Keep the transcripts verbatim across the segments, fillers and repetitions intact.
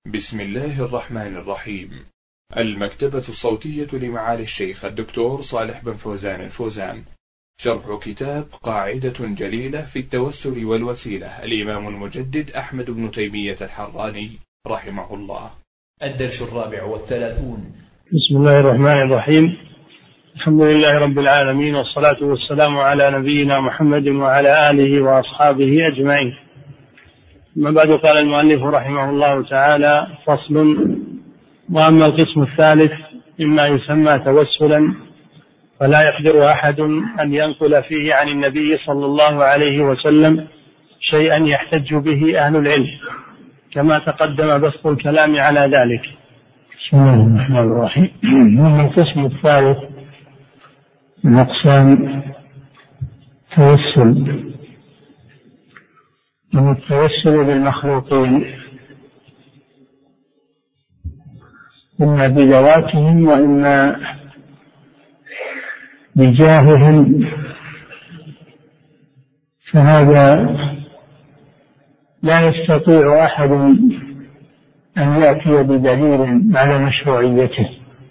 بسم الله الرحمن الرحيم. المكتبة الصوتية لمعالي الشيخ الدكتور صالح بن فوزان الفوزان، شرح كتاب قاعدة جليلة في التوسل والوسيلة، الإمام المجدد أحمد بن تيمية الحراني رحمه الله. الدرس الرابع والثلاثون. بسم الله الرحمن الرحيم. الحمد لله رب العالمين، والصلاة والسلام على نبينا محمد وعلى آله وأصحابه أجمعين. ما بعد، قال المؤلف رحمه الله تعالى: فصل. وأما القسم الثالث مما يسمى توسلا فلا يقدر أحد أن ينقل فيه عن النبي صلى الله عليه وسلم شيئا يحتج به أهل العلم، كما تقدم بسط الكلام على ذلك. بسم الله الرحمن الرحيم. وأما القسم الثالث من أقسام التوسل، من التوسل بالمخلوقين، إما بذواتهم وإما بجاههم، فهذا لا يستطيع أحد أن يأتي بدليل على مشروعيته،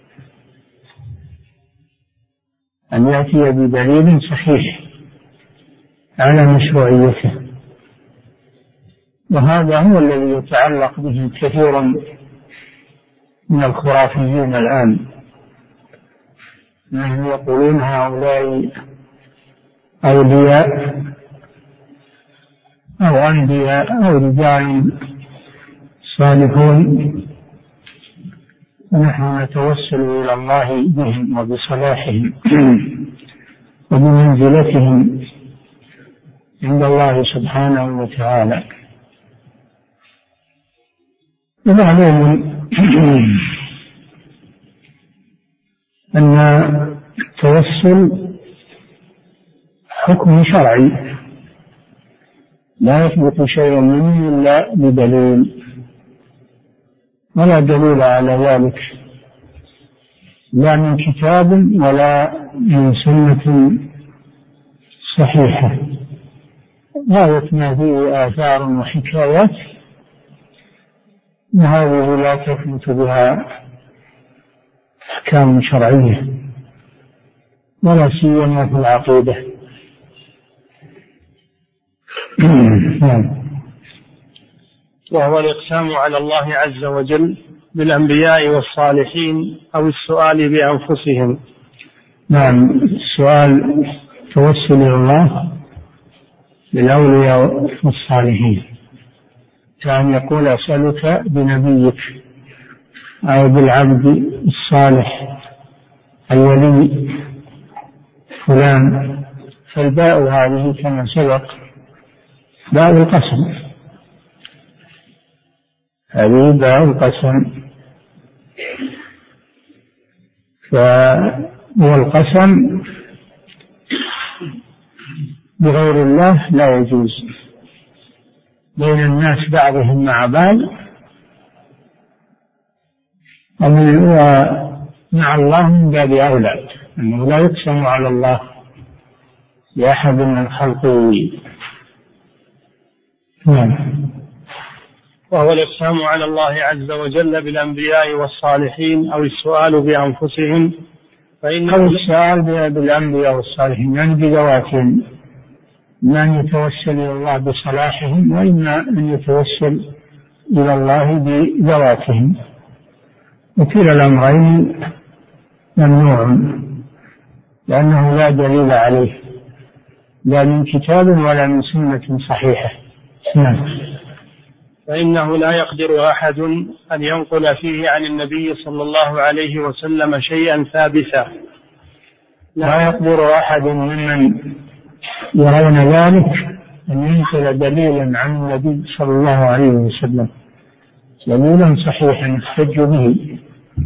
أن يأتي بدليل صحيح على مشروعيته، وهذا هو الذي يتعلق به كثير من الخرافيين الآن، أنهم يقولون هؤلاء أولياء أو أنبياء أو رجال صالحون، ونحن نتوسل إلى الله بهم وبصلاحهم وبمنزلتهم عند الله سبحانه وتعالى. ومعلوم أن التوسل حكم شرعي، لا يثبت شيء منه إلا بدليل، ولا دليل على ذلك لا من كتاب ولا من سنة صحيحة. غاية ما فيه آثار وحكايات، وهذه لا تثبت بها أحكام شرعية، ولا سيما في العقيدة. وهو الإقسام على الله عز وجل بالأنبياء والصالحين أو السؤال بأنفسهم. نعم، السؤال توسل إلى الله بالأولياء والصالحين، كان يقول: أسألك بنبيك، أو بالعبد الصالح الولي فلان. فالباء هذه كما سبق باء القسم، هذه باء القسم، والقسم بغير الله لا يجوز بين الناس بعضهم مع بعض، ومع الله من باب أولى، أنه لا يقسم على الله لأحد من خلقه. وهو الإقسام على الله عز وجل بالأنبياء والصالحين أو السؤال بأنفسهم، فإنه السؤال بالأنبياء والصالحين يعني بذواتهم، من يتوسل إلى الله بصلاحهم، وإما أن يتوسل إلى الله بذواتهم، وكلا الأمرين ممنوع، لأنه لا دليل عليه لا من كتاب ولا من سنة صحيحة. نعم. فإنه لا يقدر أحد أن ينقل فيه عن النبي صلى الله عليه وسلم شيئا ثابتا. لا يقدر أحد ممن يرون ذلك أن ينقل دليلا عن النبي صلى الله عليه وسلم، دليلا صحيحا يحتج به،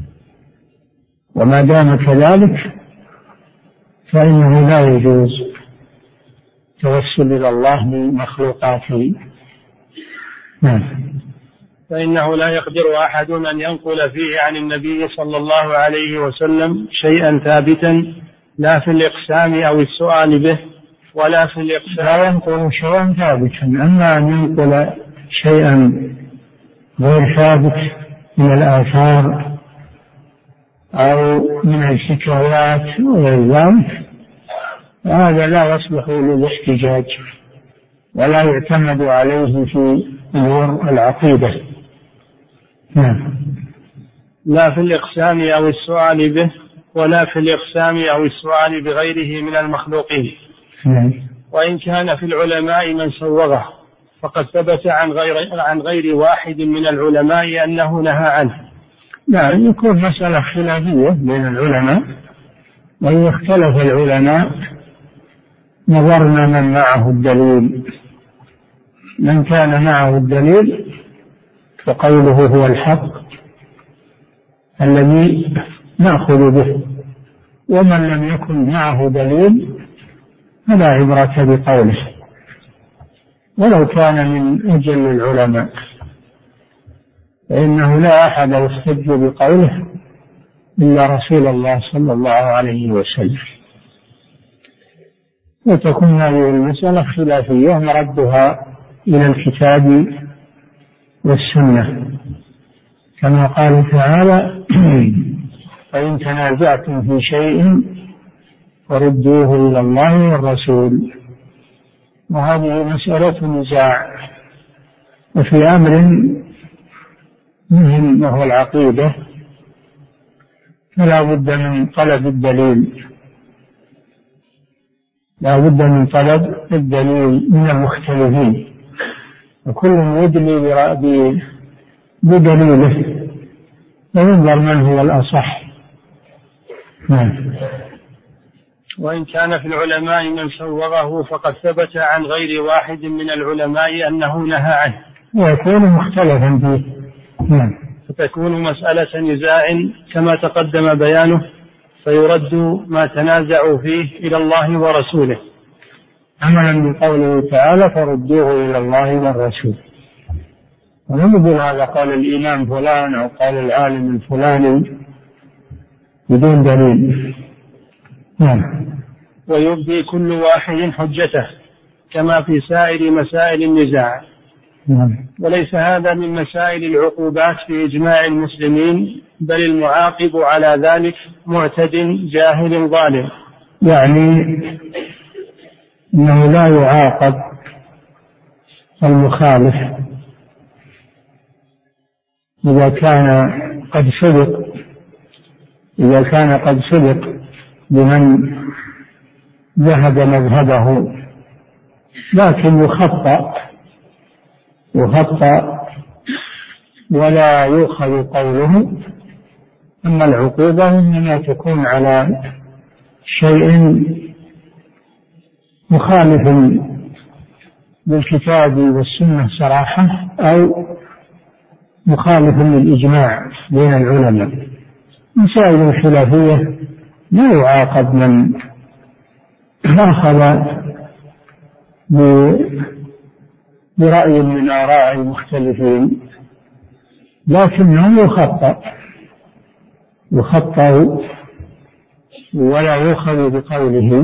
وما دام كذلك فإنه لا يجوز توسل إلى الله بمخلوقاته. نعم. فإنه لا يقدر أحد أن ينقل فيه عن النبي صلى الله عليه وسلم شيئا ثابتا، لا في الإقسام أو السؤال به، ولا في الإقسام. لا ينقل شيئا ثابتا، أما أن ينقل شيئا غير ثابت من الآثار أو من الحكايات وغير ذلك، هذا لا يصلح للاحتجاج ولا يعتمد عليه في أمور العقيدة. نعم. لا في الإقسام أو السؤال به، ولا في الإقسام أو السؤال بغيره من المخلوقين. نعم. وإن كان في العلماء من سوغه فقد ثبت عن غير, عن غير واحد من العلماء أنه نهى عنه. نعم، يكون مسألة خلافية بين العلماء، وإذا اختلف العلماء نظرنا من معه الدليل، من كان معه الدليل فقوله هو الحق الذي نأخذ به، ومن لم يكن معه دليل فلا عبرة بقوله ولو كان من أجل العلماء، فإنه لا أحد يحتج بقوله إلا رسول الله صلى الله عليه وسلم. وتكون هذه المسألة خلافية مردها إلى الكتاب والسنة، كما قال تعالى فإن تنازعتم في شيء فردوه إلى الله والرسول. وهذه مسألة نزاع، وفي أمر مهم وهو العقيدة فلا بد من طلب الدليل، لا بد من طلب الدليل من المختلفين، وكل يدلي بدليله وينظر من هو الأصح. نعم. وإن كان في العلماء من سوغه فقد ثبت عن غير واحد من العلماء أنه نهى عنه، ويكون مختلفا فيه. نعم. فتكون مسألة نزاع كما تقدم بيانه، فيرد ما تنازعوا فيه إلى الله ورسوله، عملا بقوله تعالى فردوه إلى الله والرسول. ولم يقول هذا قال الإمام فلان أو قال العالم الفلاني بدون دليل. نعم. ويبدي كل واحد حجته كما في سائر مسائل النزاع. نعم. وليس هذا من مسائل العقوبات في إجماع المسلمين، بل المعاقب على ذلك معتد جاهل ظالم. يعني أنه لا يعاقب المخالف إذا كان قد سبق إذا كان قد سبق بمن ذهب مذهبه، لكن يخطأ يخطأ ولا يؤخذ قوله. أما العقوبة إنما تكون على شيء مخالف بالكتاب والسنة صراحة أو مخالف للإجماع بين العلماء. مسائل الخلافية لا يعاقب من أخذ برأي من آراء المختلفين، لكنه يخطأ يخطأ ولا يؤخذ بقوله،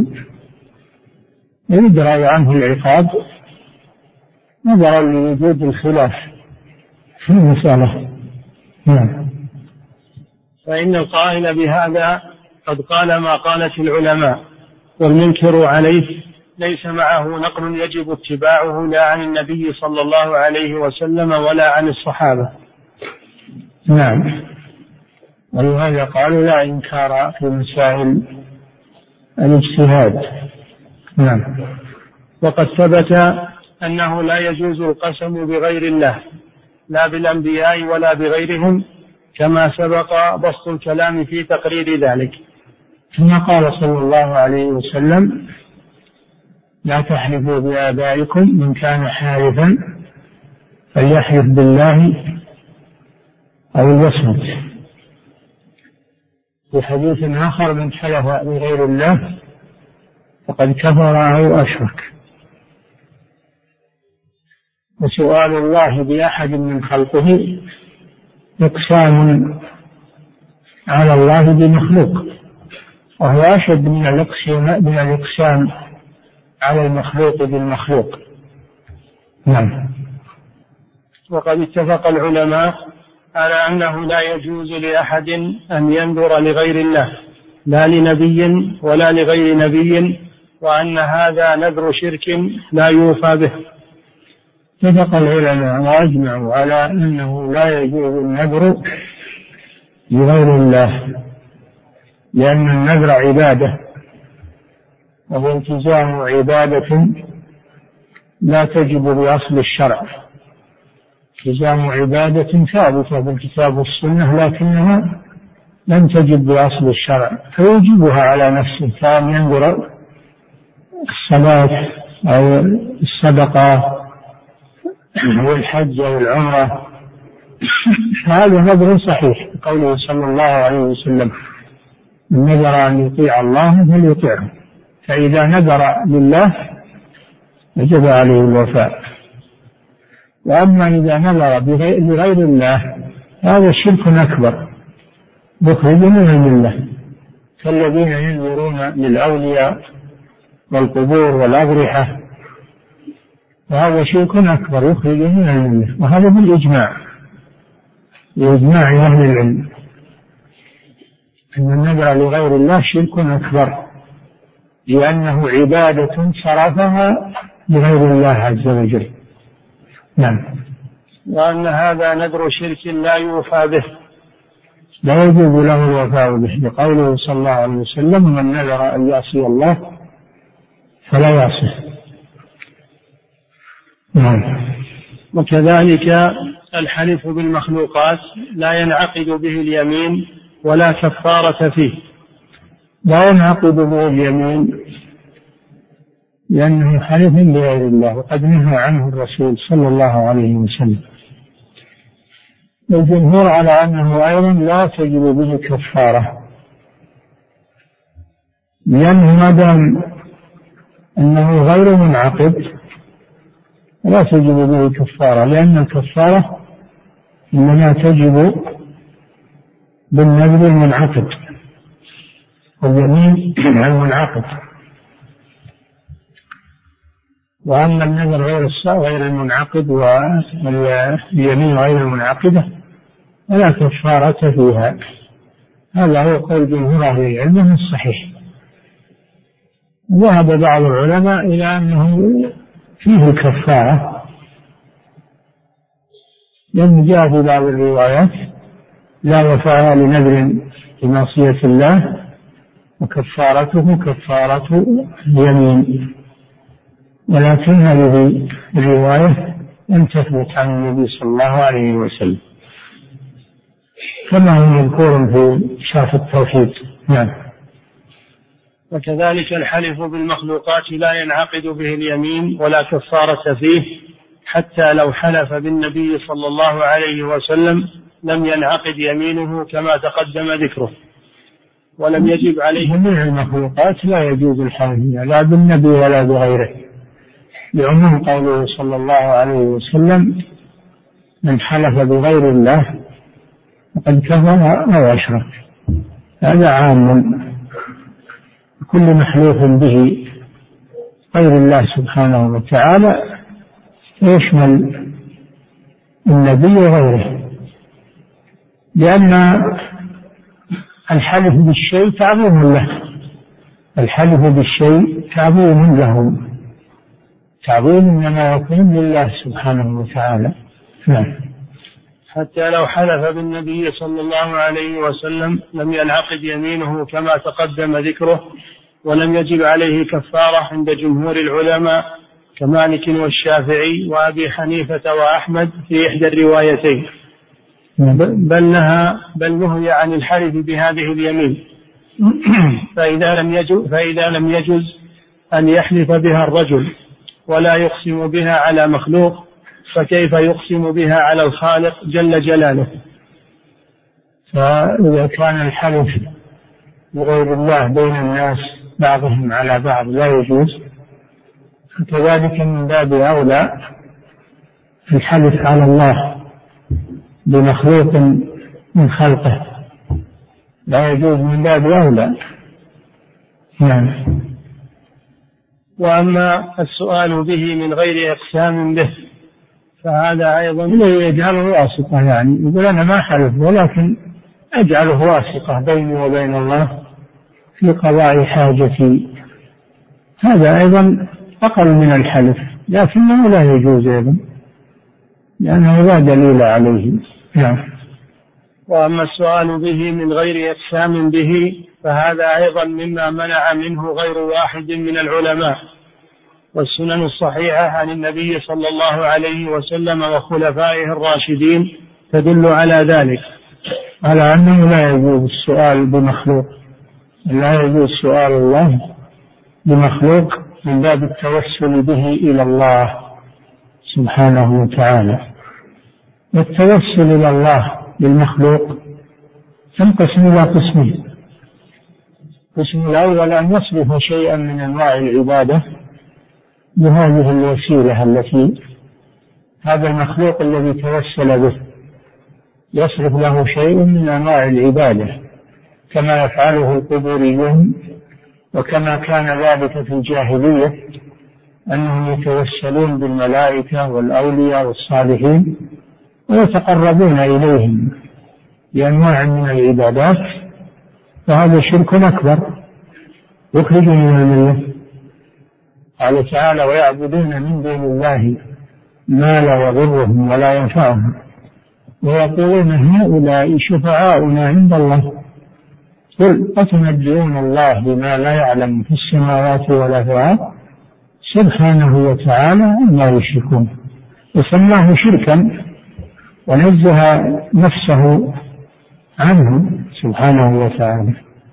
يدرى عنه العقاب نظرا لوجود الخلاف في المسألة. نعم. فإن القائل بهذا قد قال ما قالت العلماء، والمنكر عليه ليس معه نقل يجب اتباعه لا عن النبي صلى الله عليه وسلم ولا عن الصحابة. نعم. ولهذا قالوا لا إنكار في مسائل الاجتهاد. نعم. وقد ثبت أنه لا يجوز القسم بغير الله لا بالأنبياء ولا بغيرهم، كما سبق بسط الكلام في تقرير ذلك. ثم قال صلى الله عليه وسلم لا تحلفوا بآبائكم، من كان حالفا فليحلف بالله أو ليصمت. في حديث آخر من حلف بغير الله فقد كفر أو أشرك. وسؤال الله بأحد من خلقه إقسام على الله بمخلوق، وهو أشد من الإقسام على المخلوق بالمخلوق. نعم. وقد اتفق العلماء على أنه لا يجوز لأحد أن ينذر لغير الله لا لنبي ولا لغير نبي، وأن هذا نذر شرك لا يوفى به. اتفق العلماء وأجمعوا على أنه لا يجوز النذر لغير الله، لأن النذر عبادة، وهو التزام عبادة لا تجب بأصل الشرع. التزام عبادة ثابتة بالكتاب والسنة لكنها لم تجب بأصل الشرع، فيجبها على نفسه، كان ينذر الصلاة أو الصدقة أو الحج أو العمرة، هذا نذر صحيح، قوله صلى الله عليه وسلم: من نذر أن يطيع الله فليطيعه. فإذا نذر لله وجب عليه الوفاء. وأما إذا نذر لغير الله هذا شرك أكبر مخرج من الملة، كالذين ينذرون للأولياء والقبور والأضرحة، وهذا شرك أكبر يخرج من الملة، وهذا بالإجماع بإجماع أهل العلم أن النذر لغير الله شرك أكبر، لأنه عبادة صرفها لغير الله عز وجل. نعم. وأن هذا نذر شرك لا يوفى به، لا يجوز له الوفاء به، لقوله صلى الله عليه وسلم: من نذر أن يعصي الله فلا يعصيه. نعم. وكذلك الحلف بالمخلوقات لا ينعقد به اليمين ولا كفارة فيه. لا ينعقد به اليمين لأنه حلف بغير الله، وقد نهى عنه الرسول صلى الله عليه وسلم. الجمهور على أنه أيضا لا تجب به كفارة، لأنه ما دام أنه غير منعقد لا تجب به كفارة، لأن الكفارة إنما تجب بالنذر المنعقد واليمين المنعقد. وأما النذر غير غير المنعقد واليمين غير المنعقدة فلا كفارة فيها. هذا هو قول جمهور أهل العلم الصحيح. ذهب بعض العلماء إلى أنه فيه الكفارة، لأن جاء في بعض الروايات: لا وفاء لنذر بمعصية الله وكفارته كفارة اليمين. ولكن هذه الرواية لم تثبت عن النبي صلى الله عليه وسلم، كما هو مذكور في شرح التوحيد. نعم. وكذلك الحلف بالمخلوقات لا ينعقد به اليمين ولا كفارة فيه، حتى لو حلف بالنبي صلى الله عليه وسلم لم ينعقد يمينه كما تقدم ذكره، ولم يجب عليه. جميع المخلوقات لا يجوز الحلف لا بالنبي ولا بغيره، لعموم قوله صلى الله عليه وسلم: من حلف بغير الله فقد كفر أو أشرك. هذا عام كل محلوف به غير الله سبحانه وتعالى، يشمل النبي وغيره، لأن الحلف بالشيء تعظيم له، الحلف بالشيء تعظيم له، تعظيم إنما يكون لله سبحانه وتعالى. نعم. حتى لو حلف بالنبي صلى الله عليه وسلم لم ينعقد يمينه كما تقدم ذكره، ولم يجب عليه كفارة عند جمهور العلماء كمالك والشافعي وأبي حنيفة وأحمد في إحدى الروايتين، بل نهى بل نهي عن الحلف بهذه اليمين. فإذا لم يجز فإذا لم يجز أن يحلف بها الرجل ولا يقسم بها على مخلوق، فكيف يقسم بها على الخالق جل جلاله؟ فإذا كان الحلف بغير الله بين الناس بعضهم على بعض لا يجوز، فكذلك من باب أولى الحلف على الله بمخلوق من خلقه لا يجوز من باب أولى. نعم. وأما السؤال به من غير إقسام به فهذا أيضا يجعله واسطة، يعني يقول أنا ما حلف ولكن أجعله واسطة بيني وبين الله في قضاء حاجتي، هذا أيضا أقل من الحلف، لكنه لا يجوز أيضا لأنه لا دليل عليه. نعم. وأما السؤال به من غير إقسام به فهذا أيضا مما منع منه غير واحد من العلماء، والسنن الصحيحة عن النبي صلى الله عليه وسلم وخلفائه الراشدين تدل على ذلك، على أنه لا يجوز السؤال بمخلوق، لا يجوز سؤال الله بمخلوق من باب التوسل به إلى الله سبحانه وتعالى. والتوسل إلى الله بالمخلوق تنقسم إلى قسمين: القسم الأول أن يصرف شيئا من أنواع العبادة بهذه الوسيلة التي هذا المخلوق الذي توسل به يصرف له شيء من أنواع العبادة كما يفعله القبوريون، وكما كان ذلك في الجاهلية أنهم يتوسلون بالملائكة والأولياء والصالحين ويتقربون إليهم بأنواع من العبادات، فهذا شرك أكبر يخرج من الملة. قال تعالى: ويعبدون من دون الله ما لا يضرهم ولا ينفعهم ويقولون هؤلاء شفعاؤنا عند الله قل أتنبئون الله بما لا يعلم في السماوات ولا في الأرض سبحانه وتعالى عما يشركون. وسماه شركا ونزه نفسه عنه سبحانه وتعالى.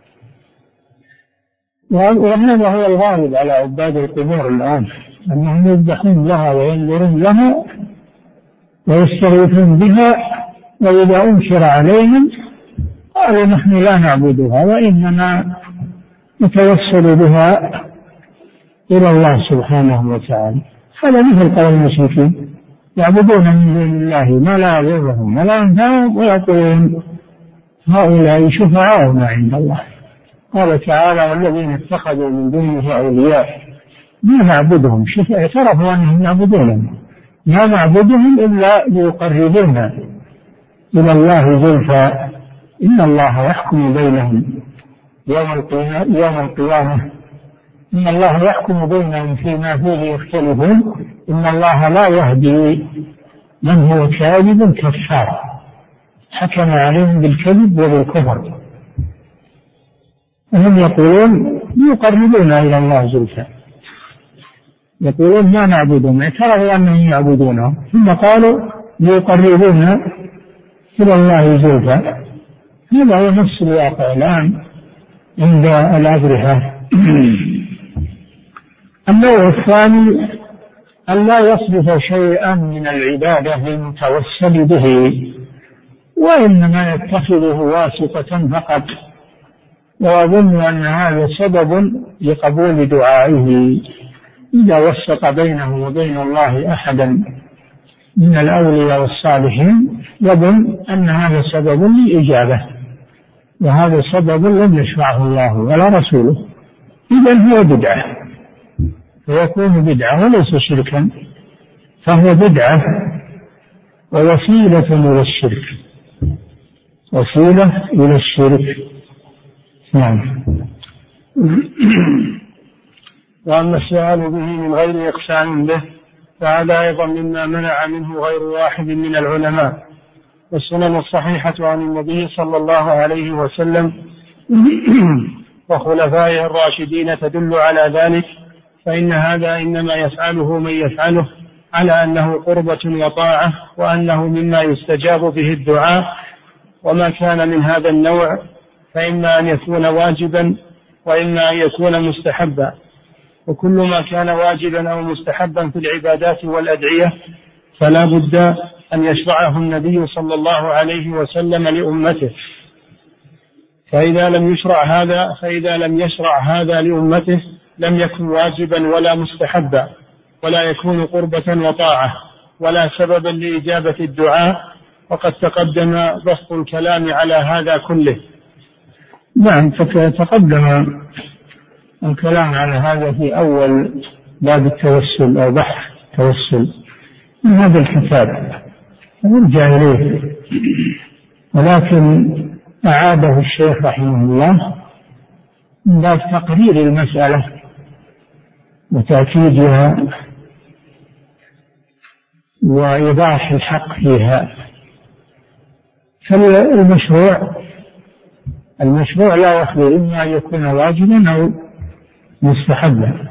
وهذا هو الغالب على عباد القبور الآن، أنهم يذبحون لها وينذرون لها ويستغيثون بها، وإذا أنكر عليهم قالوا نحن لا نعبدها وإنما نتوسل بها إلى الله سبحانه وتعالى. هذا مثل قول المشركين يعبدون من دون الله ما لا يضرهم ولا ينفعهم ويقولون هؤلاء شفعاؤنا عند الله. قال تعالى: والذين اتخذوا من دونه أولياء ما نعبدهم، شوف اعترفوا أنهم يعبدونهم، ما نعبدهم إلا ليقربونا إلى الله زلفى إن الله يحكم بينهم يوم القيامة يوم القيامة إن الله يحكم بينهم فيما فيه يختلفون إن الله لا يهدي من هو كاذب كفار حكم عليهم بالكذب وبالكفر. وهم يقولون يقربون إلى الله زلفى، يقولون ما نعبدهم، اعترفوا أنهم يعبدونه ثم قالوا ليقربون إلى الله زلفى. هذا هو نفس الواقع الآن عند الأبرهة. النوع الثاني أن لا يصرف شيئا من العبادة للمتوسل به، وإنما يتخذه واسطة فقط، وأظن أن هذا سبب لقبول دعائه. إذا وسط بينه وبين الله أحدا من الأولياء والصالحين يظن أن هذا سبب للإجابة، وهذا سبب لم يشرعه الله ولا رسوله، إذن هو بدعة، فيكون بدعة وليس شركا، فهو بدعة ووسيلة إلى الشرك، وسيلة إلى الشرك. نعم. وأما السؤال به من غير إقسام به فهذا أيضا مما منع منه غير واحد من العلماء، والسنن الصحيحة عن النبي صلى الله عليه وسلم وخلفائه الراشدين تدل على ذلك، فإن هذا إنما يفعله من يفعله على أنه قربة وطاعة، وأنه مما يستجاب به الدعاء، وما كان من هذا النوع فإما أن يكون واجبا وإما أن يكون مستحبا، وكل ما كان واجبا أو مستحبا في العبادات والأدعية فلا بد أن يشرعه النبي صلى الله عليه وسلم لأمته، فإذا لم يشرع هذا فإذا لم يشرع هذا لأمته لم يكن واجبا ولا مستحبا، ولا يكون قربة وطاعة ولا سببا لإجابة الدعاء، وقد تقدم بسط الكلام على هذا كله. نعم، تقدم الكلام على هذا في أول باب التوسل أو بحث التوسل، من هذا الكتاب يرجع إليه، ولكن أعاده الشيخ رحمه الله من باب تقرير المسألة وتأكيدها وإيضاح الحق فيها. فالمشروع المشروع لا يخلو إما أن يكون واجبا أو مستحبا،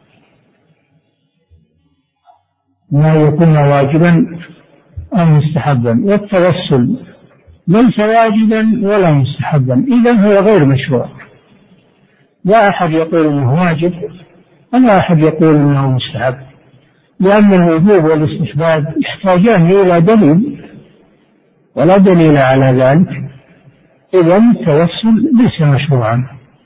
ما يكون واجبا أو مستحبا، والتوسل ليس واجبا ولا مستحبا، إذن هو غير مشروع. لا أحد يقول أنه واجب ولا أحد يقول أنه مستحب، لأن الوجوب والاستحباب يحتاجان إلى دليل ولا دليل على ذلك، إذن التوسل ليس مشروعا.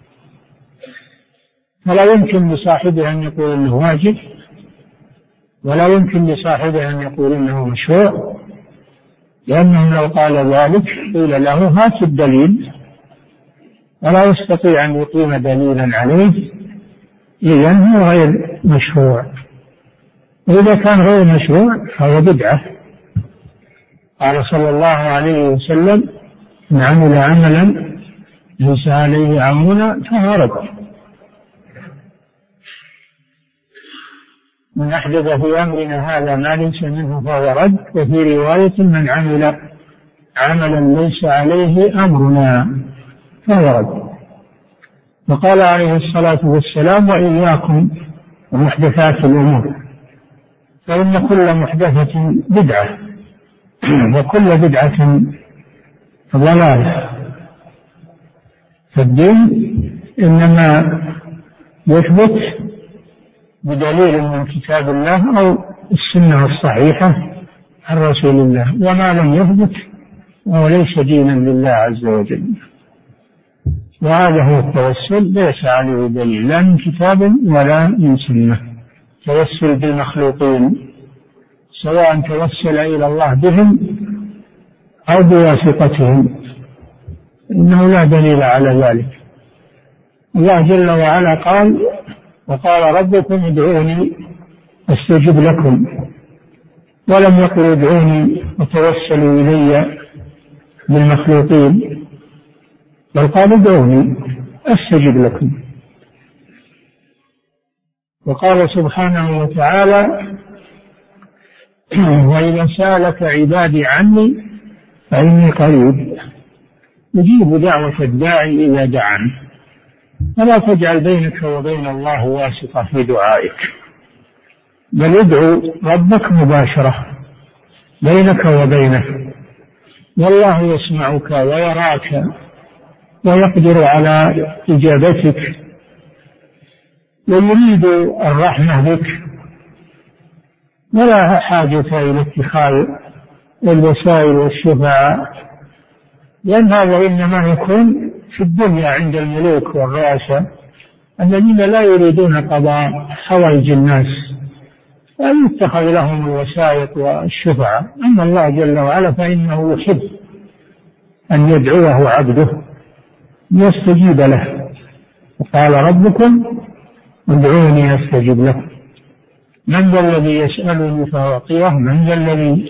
فلا يمكن لصاحبه أن يقول أنه واجب، ولا يمكن لصاحبه أن يقول أنه مشروع، لأنه لو قال ذلك قيل له هات الدليل، ولا يستطيع أن يقيم دليلا عليه، إذن هو غير مشروع. وإذا كان غير مشروع فهو بدعة. قال صلى الله عليه وسلم: من عمل عملا ليس عليه أمرنا فهو رد. من أحدث في أمرنا هذا ما ليس منه فهو رد. وفي رواية: من عمل عملا ليس عليه أمرنا فهو رد. وقال عليه الصلاة والسلام: وإياكم ومحدثات الأمور، فإن كل محدثة بدعة وكل بدعة ضلالة. فالدين إنما يثبت بدليل من كتاب الله أو السنة الصحيحة عن رسول الله، وما لم يثبت وهو ليس دينا لله عز وجل. وهذا هو التوسل، ليس عليه دليل لا من كتاب ولا من سنة. توسل بالمخلوقين سواء توسل إلى الله بهم أو بواسطتهم إنه لا دليل على ذلك. الله جل وعلا قال: وقال ربكم ادعوني أستجب لكم، ولم يقل ادعوني وتوسلوا إلي بالمخلوقين، بل قال ادعوني أستجب لكم. وقال سبحانه وتعالى: وإذا سألك عبادي عني فإني قريب أجيب دعوة الداعي إذا دعان. فلا تجعل بينك وبين الله واسطة في دعائك، بل ادعو ربك مباشرة بينك وبينه، والله يسمعك ويراك ويقدر على إجابتك ويريد الرحمة بك، ولا حاجة إلى اتخاذ الوسائل والشفعاء، لأن هذا إنما يكون في الدنيا عند الملوك والرؤساء الذين لا يريدون قضاء حوائج الناس، أن يتخذ لهم الوسائط والشفعاء. أما الله جل وعلا فإنه يحب أن يدعوه عبده يستجيب له. وقال ربكم ادعوني أستجب لكم. من ذا الذي يسألني فأعطيه؟ من ذا الذي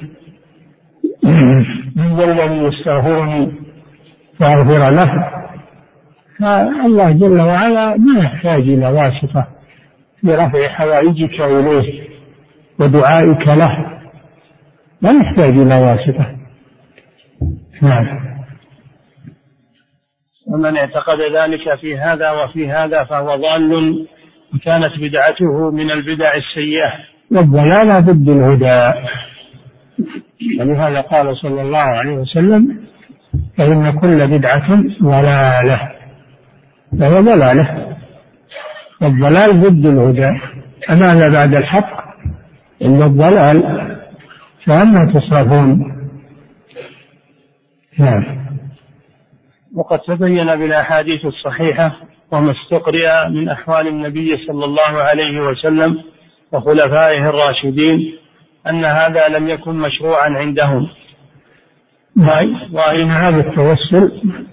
من ذا الذي يستغفرني فأغفر له؟ فالله جل وعلا ما يحتاج إلى واسطة في رفع حوائجك إليه ودعائك له، لا يحتاج إلى واسطة. نعم. ومن اعتقد ذلك في هذا وفي هذا فهو ضال، وكانت بدعته من البدع السيئة. والضلال ضد الهدى، ولهذا قال صلى الله عليه وسلم: فإن كل بدعة ضلالة، فهو ضلالة، والضلال ضد الهدى. فماذا بعد الحق إلا الضلال، فأما تصرفون. نعم. وقد تبين بالأحاديث الصحيحة وما استقرئ من أحوال النبي صلى الله عليه وسلم وخلفائه الراشدين أن هذا لم يكن مشروعا عندهم. وإن هذا التوسل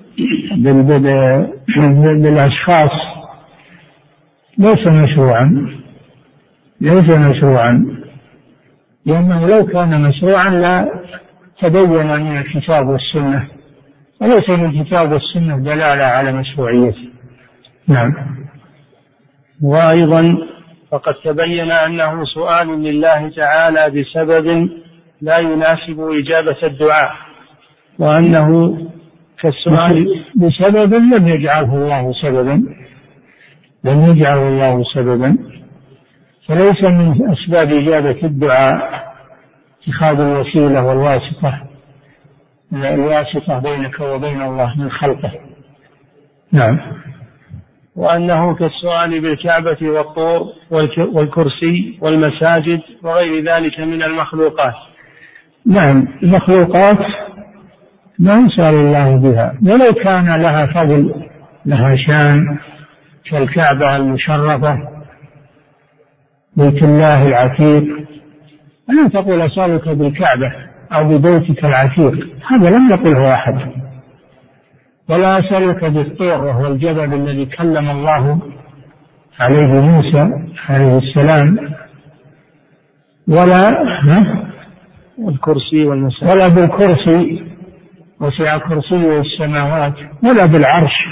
بالأشخاص ليس مشروعا ليس مشروعا لأنه لو كان مشروعا لا تبين من الكتاب والسنة، وليس من الكتاب والسنة دلالة على مشروعيته. نعم. وأيضا فقد تبين أنه سؤال لله تعالى بسبب لا يناسب إجابة الدعاء، وأنه كالسؤال بسبب لم يجعله الله سببا لم يجعله الله سببا فليس من أسباب إجابة الدعاء اتخاذ الوسيلة والواسطة الواسطة بينك وبين الله من خلقه. نعم. وأنه كالسؤال بالكعبة والطور والكرسي والمساجد وغير ذلك من المخلوقات. نعم، المخلوقات ما يسأل الله بها، ولو كان لها فضل لها شان كالكعبة المشرفة بيت الله العتيق، ألا تقول أسألك بالكعبة أو ببيتك العتيق، هذا لم يقله أحد. ولا أسألك بالطور وهو الجبل الذي كلم الله عليه موسى عليه السلام، ولا الكرسي والمساجد، ولا بالكرسي وسع كرسيه السماوات، ولا بالعرش،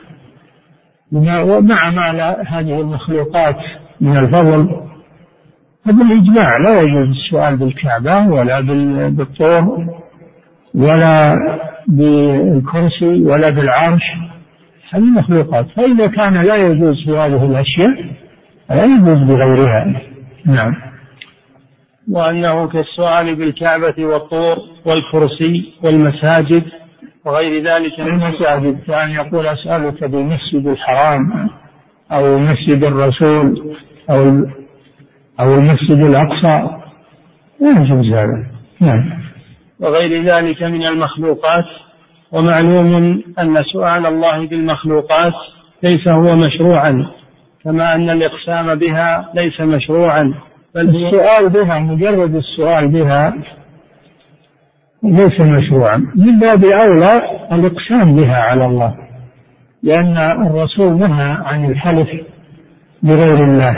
ومع ما لا هذه المخلوقات من الفضل. فبالإجماع لا يجوز السؤال بالكعبة ولا بالطور ولا بالكرسي ولا بالعرش، هذه المخلوقات. فإذا كان لا يجوز في هذه الأشياء لا يجوز بغيرها. نعم. وأنه كالسؤال بالكعبة والطور والكرسي والمساجد وغير ذلك من المساجد، كان يقول أسألك بالمسجد الحرام أو مسجد الرسول أو أو المسجد الأقصى، لا يجوز هذا. نعم. وغير ذلك من المخلوقات. ومعلوم أن سؤال الله بالمخلوقات ليس هو مشروعا، كما أن الإقسام بها ليس مشروعا، بل السؤال بها مجرد السؤال بها ليس مشروعا. من باب أولى الإقسام بها على الله، لأن الرسول نهى عن الحلف بغير الله.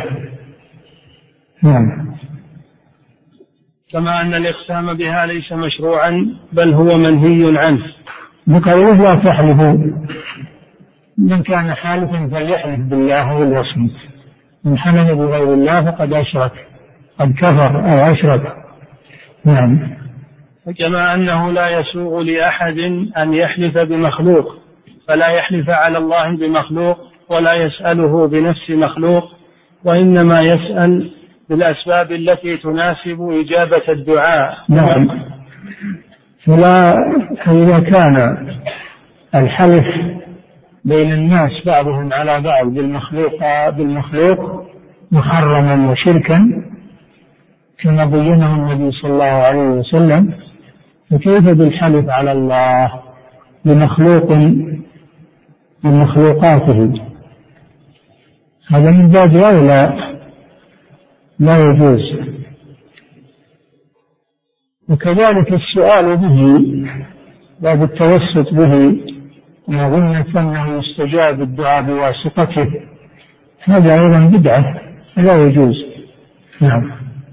نعم. كما أن الإقسام بها ليس مشروعا بل هو منهي عنه. بقوله لا تحلفوا، من كان حالفا فليحلف بالله وليصمت، من حلف بغير الله فقد أشرك، قد كفر أو أشرك. نعم. وكما أنه لا يسوغ لأحد أن يحلف بمخلوق، فلا يحلف على الله بمخلوق ولا يسأله بنفس مخلوق، وإنما يسأل بالأسباب التي تناسب إجابة الدعاء. نعم. فلا فإذا كان الحلف بين الناس بعضهم على بعض بالمخلوق بالمخلوق محرما وشركا كما بينه النبي صلى الله عليه وسلم، فكيف بالحلف على الله بمخلوق من مخلوقاته؟ هذا من باب أولى لا يجوز. وكذلك السؤال به باب التوسط به وظنة أنه يستجاب الدعاء بواسطته، هذا أيضا بدعة لا يجوز. نعم.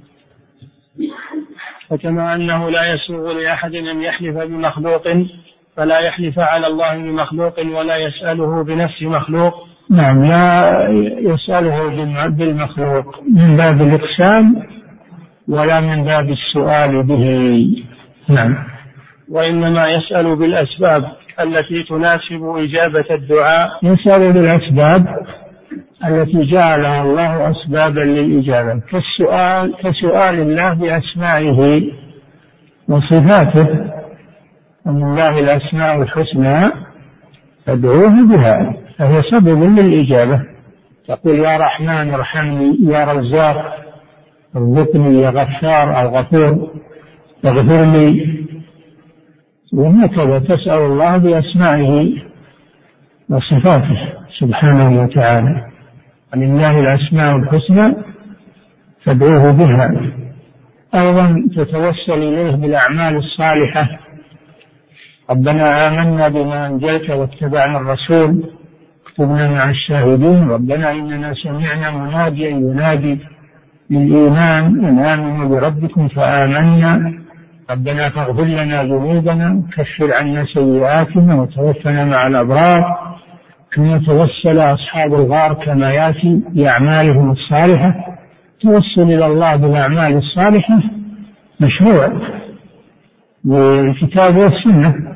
وكما أنه لا يسوغ لأحد أن يحلف بمخلوق فلا يحلف على الله بمخلوق ولا يسأله بنفس مخلوق. نعم، لا يسأله بالمخلوق من باب الإقسام ولا من باب السؤال به. نعم. وإنما يسأل بالأسباب التي تناسب إجابة الدعاء، يسأل بالأسباب التي جعلها الله أسبابا للإجابة، كالسؤال كسؤال الله بأسمائه وصفاته، ومن الله الأسماء الحسنى فادعوه بها فهي سبب للإجابة. تقول يا رحمن ارحمني، يا رزاق ارزقني، يا غفار أو غفور اغفر لي، وهكذا تسأل الله بأسمائه وصفاته سبحانه وتعالى. ولله الأسماء الحسنى فادعوه بها. أيضا تتوسل إليه بالأعمال الصالحة، ربنا آمنا بما أنزلت واتبعنا الرسول اكتبنا مع الشاهدين، ربنا إننا سمعنا مناديا ينادي للإيمان أن آمنوا بربكم فآمنا ربنا فاغفر لنا ذنوبنا كفر عنا سيئاتنا وتوفنا مع الأبرار. كما توسل أصحاب الغار كما يأتي بأعمالهم الصالحة. توسل إلى الله بالأعمال الصالحة مشروع بالكتاب والسنة.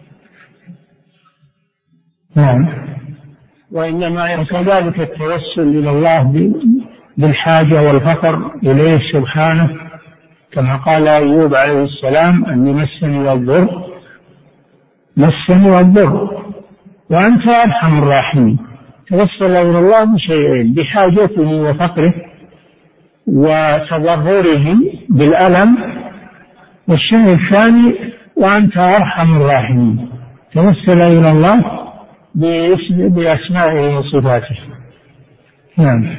نعم. وإنما وكذلك التوسل إلى الله بالحاجة والفقر إليه سبحانه كما قال أيوب عليه السلام أني مسني الضر مسني الضر وأنت أرحم الراحمين. توسل إلى الله بشيئين: بحاجته وفقره وتضرره بالألم، والشيء الثاني وأنت أرحم الراحمين. توسل إلى الله بأسمائه وصفاته. نعم.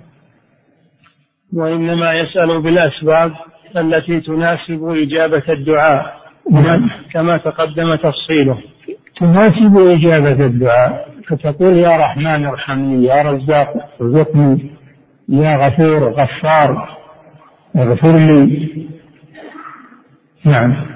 وإنما يسأل بالأسباب التي تناسب إجابة الدعاء كما تقدم تفصيله. تناسب إجابة الدعاء، فتقول يا رحمن ارحمني، يا رزاق ارزقني، يا غفور غفار اغفر لي. نعم.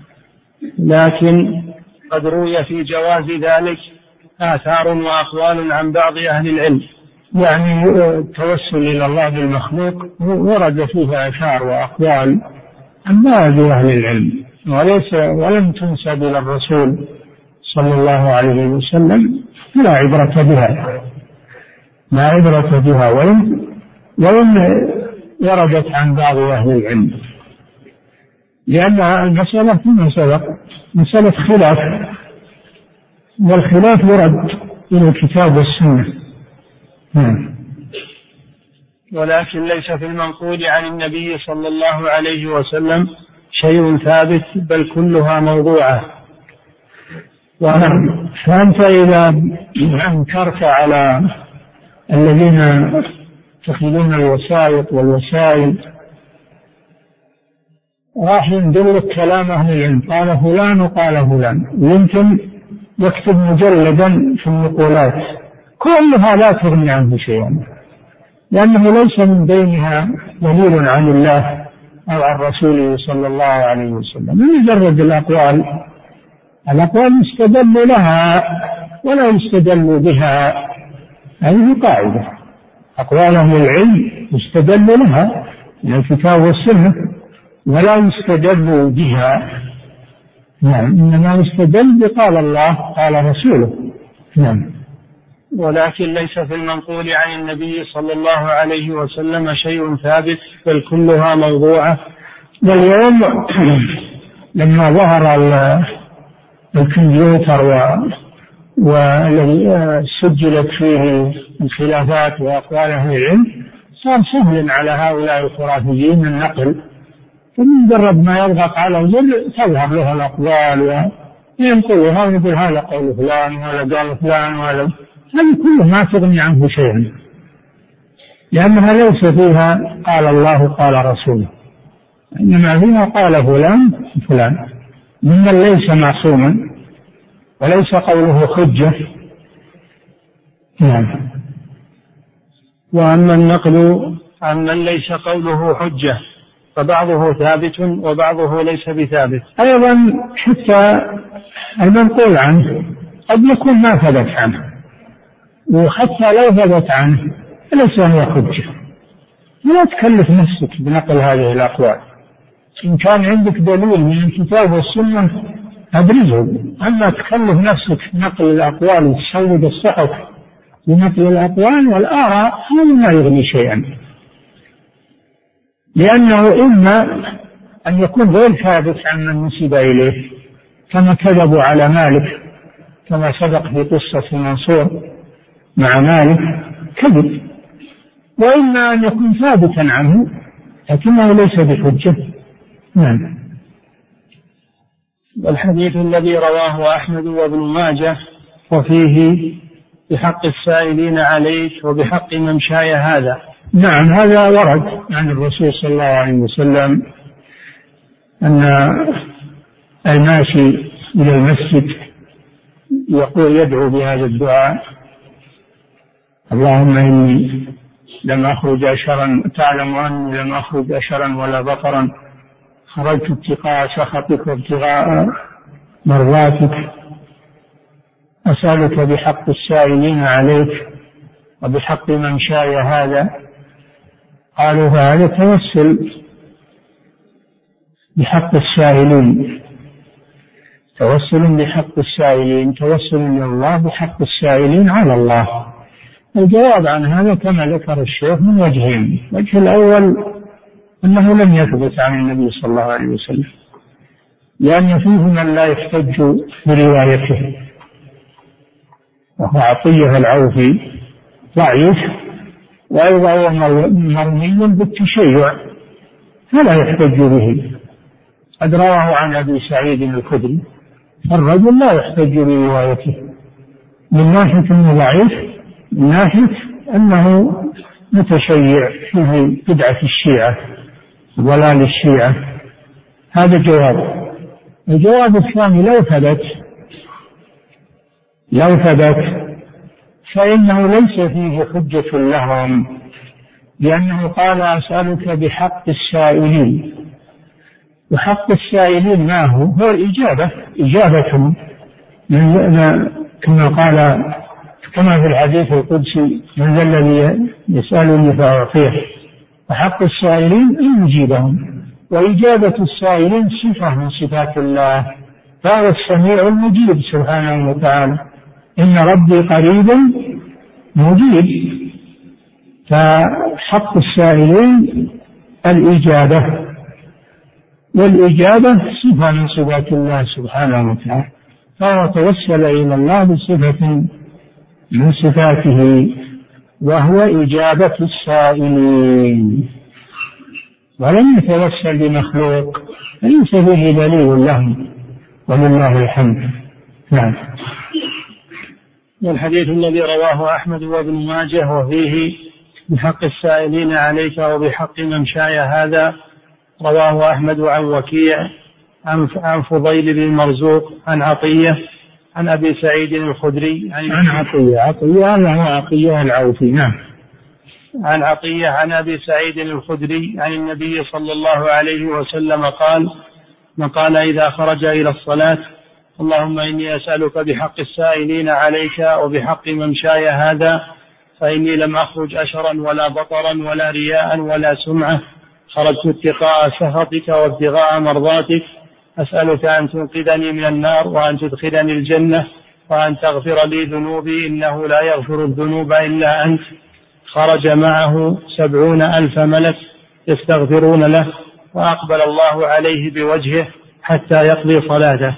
لكن قد روي في جواز ذلك آثار وأقوال عن بعض أهل العلم. يعني التوسل إلى الله بالمخلوق ورد فيه آثار وأقوال عن بعض أهل العلم، وليس ولم تنسب إلى الرسول صلى الله عليه وسلم، لا عبرة بها لا عبرة بها وإن وإن وردت عن بعض أهل العلم، لأن المسألة كما سبق مسألة خلاف، والخلاف يرد إلى الكتاب والسنة. ولكن ليس في المنقول عن النبي صلى الله عليه وسلم شيء ثابت، بل كلها موضوعة. فأنت إذا أنكرت على الذين يتخذون الوسائط والوسائل راح يندلك كلام أهل العلم، قال فلان وقال فلان، يمكن يكتب مجلدا في النقولات كلها لا تغني عنه شيئا، لأنه ليس من بينها دليل عن الله أو عن رسوله صلى الله عليه وسلم. مجرد الأقوال الأقوال يستدل لها ولا يستدل بها، هذه قاعدة. أقوال أهل العلم يستدل لها من الكتاب والسنة ولا يستدل بها. نعم. إنما يستدل بقال الله قال رسوله. نعم. ولكن ليس في المنقول عن النبي صلى الله عليه وسلم شيء ثابت، بل كلها موضوعة. واليوم لما ظهر الكمبيوتر والذي سجلت فيه الخلافات وأقوال أهل العلم صار سهلا على هؤلاء الخرافيين النقل، فمجرد ما يضغط على الزر تظهر له الأقوال وينقلها ويقول هذا قول فلان وهذا قال فلان وهذا، هذه كلها ما تغني عنه شيئا، لأنها ليس فيها قال الله قال رسوله، إنما فيها قال فلان فلان ممن ليس معصوما وليس قوله حجة. نعم. وأما النقل عمن ليس قوله حجة فبعضه ثابت وبعضه ليس بثابت. أيضا حتى المنقول عنه قد يكون ما ثبت عنه، وحتى لو ثبت عنه ليس هو حجة. لا تكلف نفسك بنقل هذه الأقوال، إن كان عندك دليل من الكتاب والسنة أبرزه، أما تكلف نفسك نقل الأقوال وتشود الصحف بنقل الأقوال والآراء هذا ما يغني شيئا، لأنه إما أن يكون غير ثابت عن من نسب إليه كما كذبوا على مالك كما سبق في قصة منصور مع مالك كذب، وإما أن يكون ثابتا عنه لكنه ليس بحجة. نعم. والحديث الذي رواه أحمد وابن ماجه وفيه بحق السائلين عليك وبحق ممشاي هذا. نعم، هذا ورد عن الرسول صلى الله عليه وسلم أن الماشي إلى المسجد يقول يدعو بهذا الدعاء: اللهم إني لم أخرج أشرا تعلم أني لم أخرج أشرا ولا بطرا خرجت ابتغاء سخطك وابتغاء مرضاتك أسألك بحق السائلين عليك وبحق ممشاي هذا. قالوا هذا توسل بحق السائلين، توسل بحق السائلين، توسل إلى الله بحق السائلين على الله. الجواب عن هذا كما ذكر الشيخ من وجهين. الوجه الأول أنه لم يثبت عن النبي صلى الله عليه وسلم، لأن فيه من لا يحتج بروايته، وهو عطية العوفي ضعيف، وأيضا هو مرمي بالتشيع فلا يحتج به. قد رواه عن أبي سعيد الخدري، الرجل لا يحتج بروايته من ناحية أنه ضعيف، من ناحية أنه متشيع فيه بدعة الشيعة ضلال الشيعة. هذا جواب. الجواب الثاني لو ثبت لو ثبت فإنه ليس فيه حجة لهم، لأنه قال أسألك بحق السائلين، وحق السائلين ما هو؟ هو الإجابة، إجابة من كما قال كما في الحديث القدسي من ذا الذي يسألني فأعطيه، وحق السائلين أن يجيبهم، وإجابة السائلين صفة من صفات الله، فهو السميع المجيب سبحانه وتعالى، إن ربي قريب مجيب. فحق السائلين الإجابة، والإجابة صفة من صفات الله سبحانه وتعالى، فهو توسل إلى الله بصفة من صفاته وهو إجابة السائلين، ولم يتوسل بمخلوق ليس به دليل لهم، ولله الحمد. نعم. والحديث الذي رواه أحمد وابن ماجه وفيه بحق السائلين عليك وبحق ممشاي هذا، رواه أحمد عن وكيع عن فضيل بن مرزوق عن عطية عن أبي سعيد الخدري عن عطية عطية هو عطية العوفي. نعم. عن عطية عن أبي سعيد الخدري عن النبي صلى الله عليه وسلم قال: من قال إذا خرج إلى الصلاة اللهم إني أسألك بحق السائلين عليك وبحق ممشاي هذا، فإني لم أخرج أشرا ولا بطرا ولا رياء ولا سمعة، خرجت اتقاء سخطك وابتغاء مرضاتك، أسألك أن تنقذني من النار وأن تدخلني الجنة وأن تغفر لي ذنوبي إنه لا يغفر الذنوب إلا أنت. خرج معه سبعون ألف ملك يستغفرون له، وأقبل الله عليه بوجهه حتى يقضي صلاته.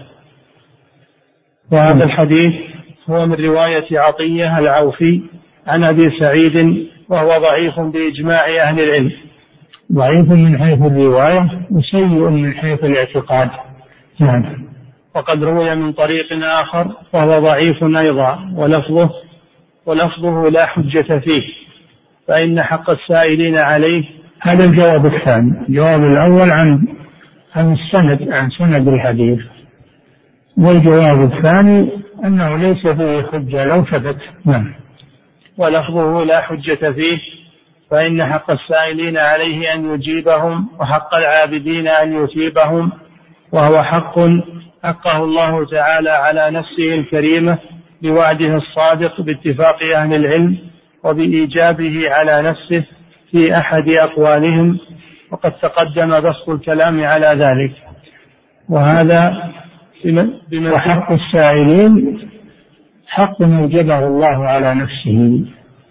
وهذا الحديث هو من رواية عطية العوفي عن أبي سعيد، وهو ضعيف بإجماع أهل العلم، ضعيف من حيث الرواية وسيء من حيث الاعتقاد. نعم. وقد روي من طريق آخر وهو ضعيف أيضا، ولفظه ولفظه لا حجة فيه، فإن حق السائلين عليه. هذا الجواب الثاني. الجواب الأول عن عن السند عن سند الحديث، والجواب الثاني أنه ليس فيه حجة لو ثبت. نعم. ولفظه لا حجة فيه، فإن حق السائلين عليه أن يجيبهم، وحق العابدين أن يثيبهم، وهو حق حقه الله تعالى على نفسه الكريمة بوعده الصادق باتفاق أهل العلم، وبإيجابه على نفسه في أحد أقوالهم، وقد تقدم بسط الكلام على ذلك. وهذا بمن وحق السائلين حق أوجبه الله على نفسه،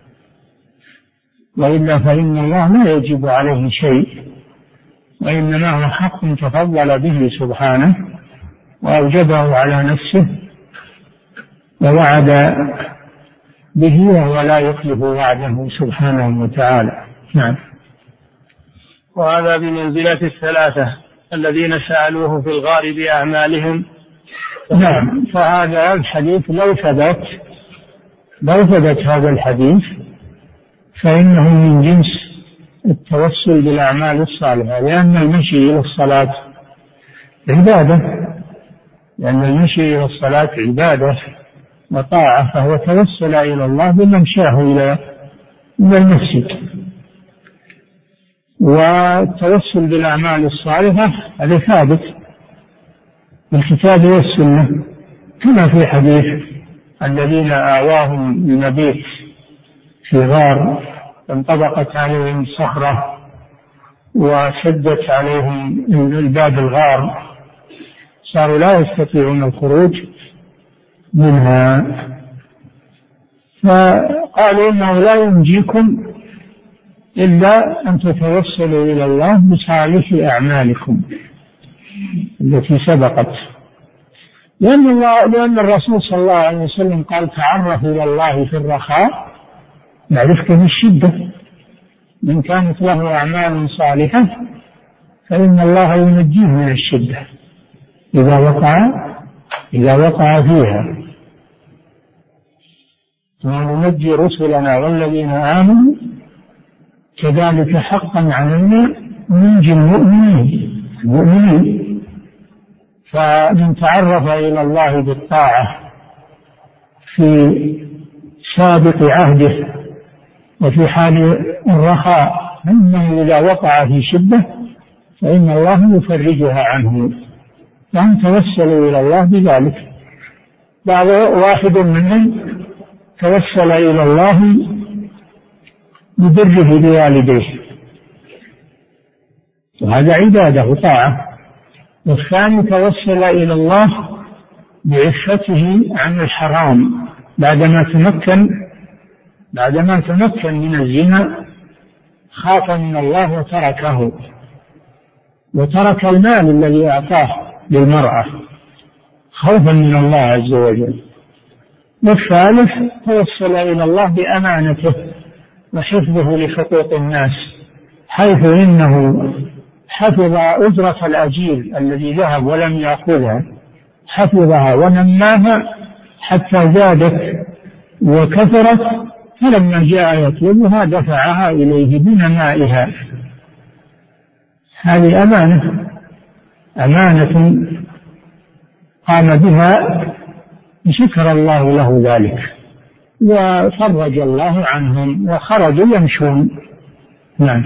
وإلا فإن الله لا يجب عليه شيء، وإنما هو حق تفضل به سبحانه وأوجبه على نفسه ووعد به، وهو لا يخلف وعده سبحانه وتعالى. نعم. وهذا بمنزلة الثلاثة الذين سألوه في الغار بأعمالهم. نعم. فهذا الحديث لو ثبت لو ثبت هذا الحديث فإنه من جنس التوسل بالأعمال الصالحة، لأن المشي إلى الصلاة عبادة لأن المشي إلى الصلاة عبادة وطاعة، فهو توسل إلى الله بممشاه إلى من المسجد. والتوسل بالأعمال الصالحة هذا ثابت بالكتاب والسنة، كما في حديث الذين آواهم المبيت في غار فانطبقت عليهم صخرة وشدت عليهم الباب الغار صاروا لا يستطيعون الخروج منها، فقالوا إنه لا ينجيكم إلا أن تتوسلوا إلى الله بصالح أعمالكم التي سبقت، لأن, الله لأن الرسول صلى الله عليه وسلم قال تعرف إلى الله في الرخاء يعرفك في الشدة. من كانت له أعمال صالحة فإن الله ينجيه من الشدة إذا وقع إذا وقع فيها. وننجي رسلنا والذين آمنوا كذلك حقا علينا ننجي المؤمنين المؤمنين فمن تعرف إلى الله بالطاعة في سابق عهده وفي حال الرخاء فإنه إذا وقع في شدة فإن الله يفرجها عنه، فهم توسلوا إلى الله بذلك. بعض واحد منهم توسل إلى الله ببره بوالديه وهذا عبادة طاعة، والثاني توسل إلى الله بعفته عن الحرام بعدما تمكن بعدما تمكن من الزنا خاف من الله وتركه وترك المال الذي أعطاه للمرأة خوفا من الله عز وجل. والثالث توسل إلى الله بأمانته وحفظه لحقوق الناس، حيث إنه حفظ أجرة الأجير الذي ذهب ولم يأخذها، حفظها ونماها حتى زادت وكثرت، فلما جاء يطلبها دفعها إليه بنمائها. هذه أمانة أمانة قام بها شكر الله له ذلك وفرج الله عنهم وخرجوا يمشون. نعم.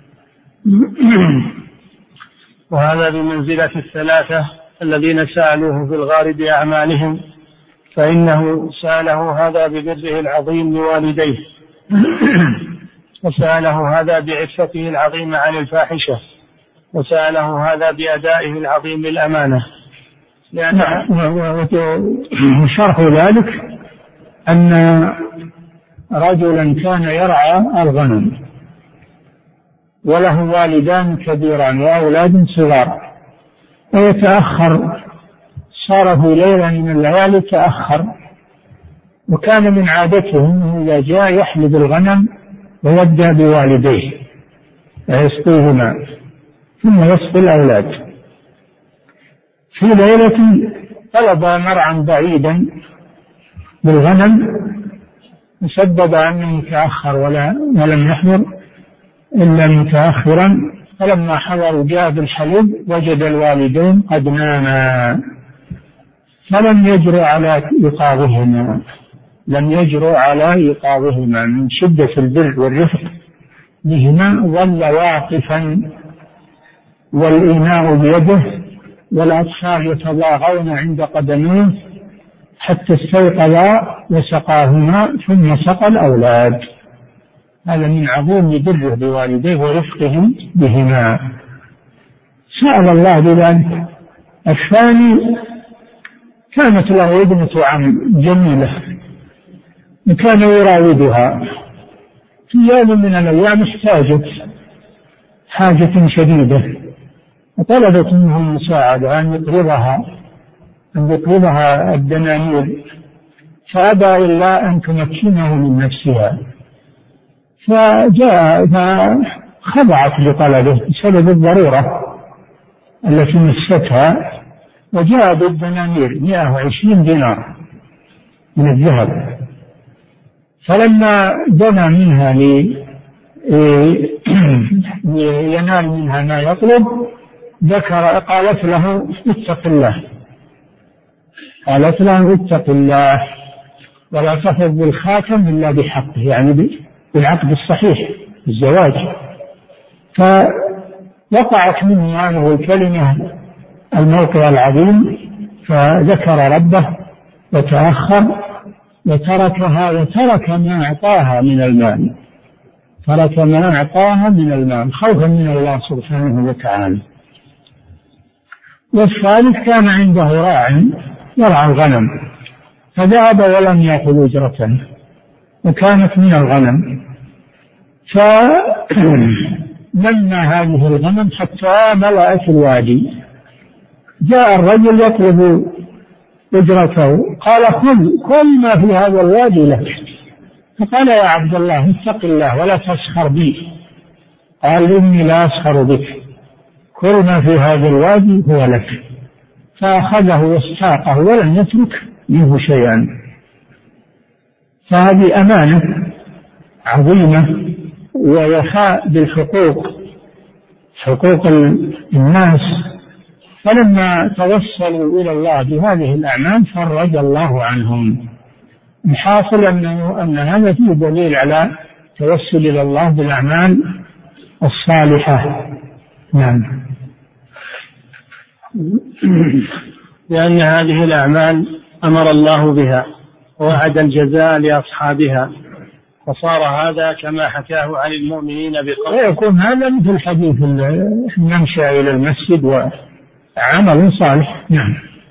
وهذا بمنزلة الثلاثة الذين سألوه في الغار بأعمالهم، فإنه سأله هذا ببره العظيم لوالديه وسأله هذا بعفته العظيمة عن الفاحشة وسأله هذا بأدائه العظيم للأمانة. وشرح ذلك أن رجلا كان يرعى الغنم وله والدان كبيران وأولاد صغار ويتأخر، صار في ليلة من الليالي تأخر، وكان من عادته أنه إذا جاء يحلب الغنم ويبدأ بوالديه ويسقيهما ثم يسقي الأولاد. في ليلة طلب مرعا بعيدا بالغنم مسبب أنه تأخر ولا ولم يحضر إلا متأخرا، فلما حضروا جاء بالحليب وجد الوالدين قد ناما فلم يجرؤ على إيقاظهما لم يجرؤ على إيقاظهما من شدة البر والرفق بهما، ظل واقفا والإناء بيده والأطفال يتضاغون عند قدميه حتى استيقظا وسقاهما ثم سقى الأولاد. هذا من عظيم بره بوالديه ورفقهم بهما، سأل الله بذلك. الثاني كانت له ابنة عم جميلة وكان يراودها، في يوم من الأيام احتاجت حاجة شديدة وطلبت منه المساعدة أن يقرضها أن يقرضها الدنانير، فأبى إلا أن تمكنه من نفسها، فجاء فخضعت لطلبه بسبب الضرورة التي مستها، وجاء بالدنانير مئة وعشرين دينار من الذهب. فلما دنا منها لينال منها ما يطلب ذكر قالت له اتق الله قالت له اتق الله ولا تحفظ بالخاتم إلا بحقه، يعني بالعقد الصحيح الزواج، فوقعت منه هذه الكلمة الموقع العظيم، فذكر ربه وتأخر وتركها وترك ما أعطاها من المال، ترك ما أعطاها من المال خوفا من الله سبحانه وتعالى. والثالث كان عنده راع يرعى الغنم فذهب ولم يأخذ أجرته وكانت من الغنم، فمنى هذه الغنم حتى ملأت الوادي. جاء الرجل يطلب أجرته، قال خذ كل ما في هذا الوادي لك. فقال يا عبد الله اتق الله ولا تسخر بي. قال إني لا أسخر بك، كل ما في هذا الوادي هو لك. فأخذه واستاقه ولم يترك منه شيئا. فهذه أمانة عظيمة ووفاء بالحقوق، حقوق الناس. فلما توصلوا إلى الله بهذه الأعمال فرج الله عنهم. الحاصل أنه أن هذا فيه دليل على توسل إلى الله بالأعمال الصالحة. نعم. لأن هذه الأعمال أمر الله بها ووعد الجزاء لأصحابها، فصار هذا كما حكاه عن المؤمنين بقوله. ويكون هذا مثل حديث نمشي إلى المسجد وعمل صالح. نعم.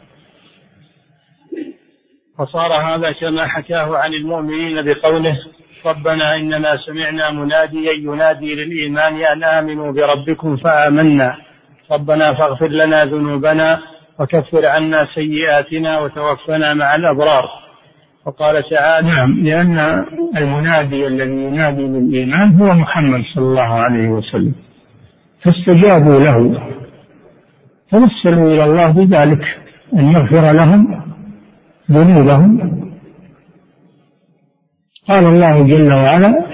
فصار هذا كما حكاه عن المؤمنين بقوله ربنا إننا سمعنا مناديا ينادي للإيمان أن آمنوا بربكم فآمنا ربنا فاغفر لنا ذنوبنا وكفر عنا سيئاتنا وتوفنا مع الأبرار. وقال تعالى نعم، لأن المنادي الذي ينادي للإيمان هو محمد صلى الله عليه وسلم، فاستجابوا له توسلوا إلى الله بذلك أن يغفر لهم ذنوبهم. قال الله جل وعلا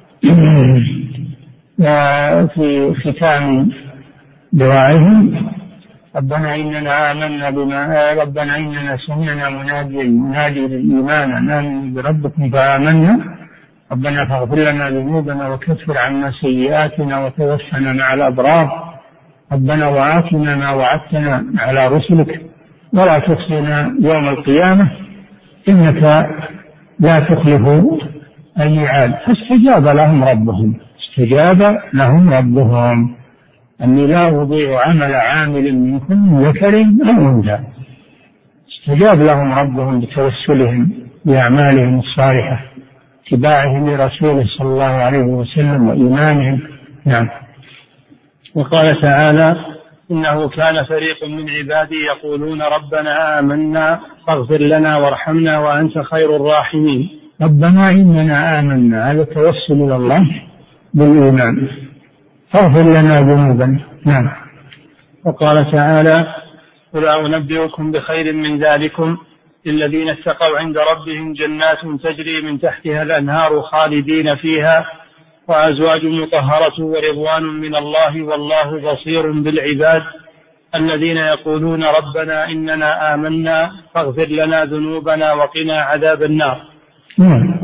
في ختام دعائهم ربنا إننا آمنا بما ربنا إننا سمعنا منادي ينادي للإيمان أن آمنوا بربكم فآمنا ربنا فاغفر لنا ذنوبنا وكفر عنا سيئاتنا وتوفنا مع الأبرار ربنا وآتنا ما وعدتنا على رسلك ولا تخزنا يوم القيامة إنك لا تخلف الميعاد. فاستجاب لهم ربهم استجاب لهم ربهم أني لا أضيع عمل عامل منكم ذكر أو أنثى. استجاب لهم ربهم بتوسلهم بأعمالهم الصالحة اتباعهم لرسوله صلى الله عليه وسلم وإيمانهم. نعم. وقال تعالى إنه كان فريق من عبادي يقولون ربنا آمنا فاغفر لنا وارحمنا وأنت خير الراحمين. ربنا إننا آمنا، هذا التوسل إلى الله بالإيمان، فاغفر لنا ذنوبنا. نعم. وقال تعالى قل أنبئكم بخير من ذلكم للذين اتقوا عند ربهم جنات تجري من تحتها الأنهار خالدين فيها وأزواج مطهرة ورضوان من الله والله بصير بالعباد الذين يقولون ربنا إننا آمنا فاغفر لنا ذنوبنا وقنا عذاب النار. نعم.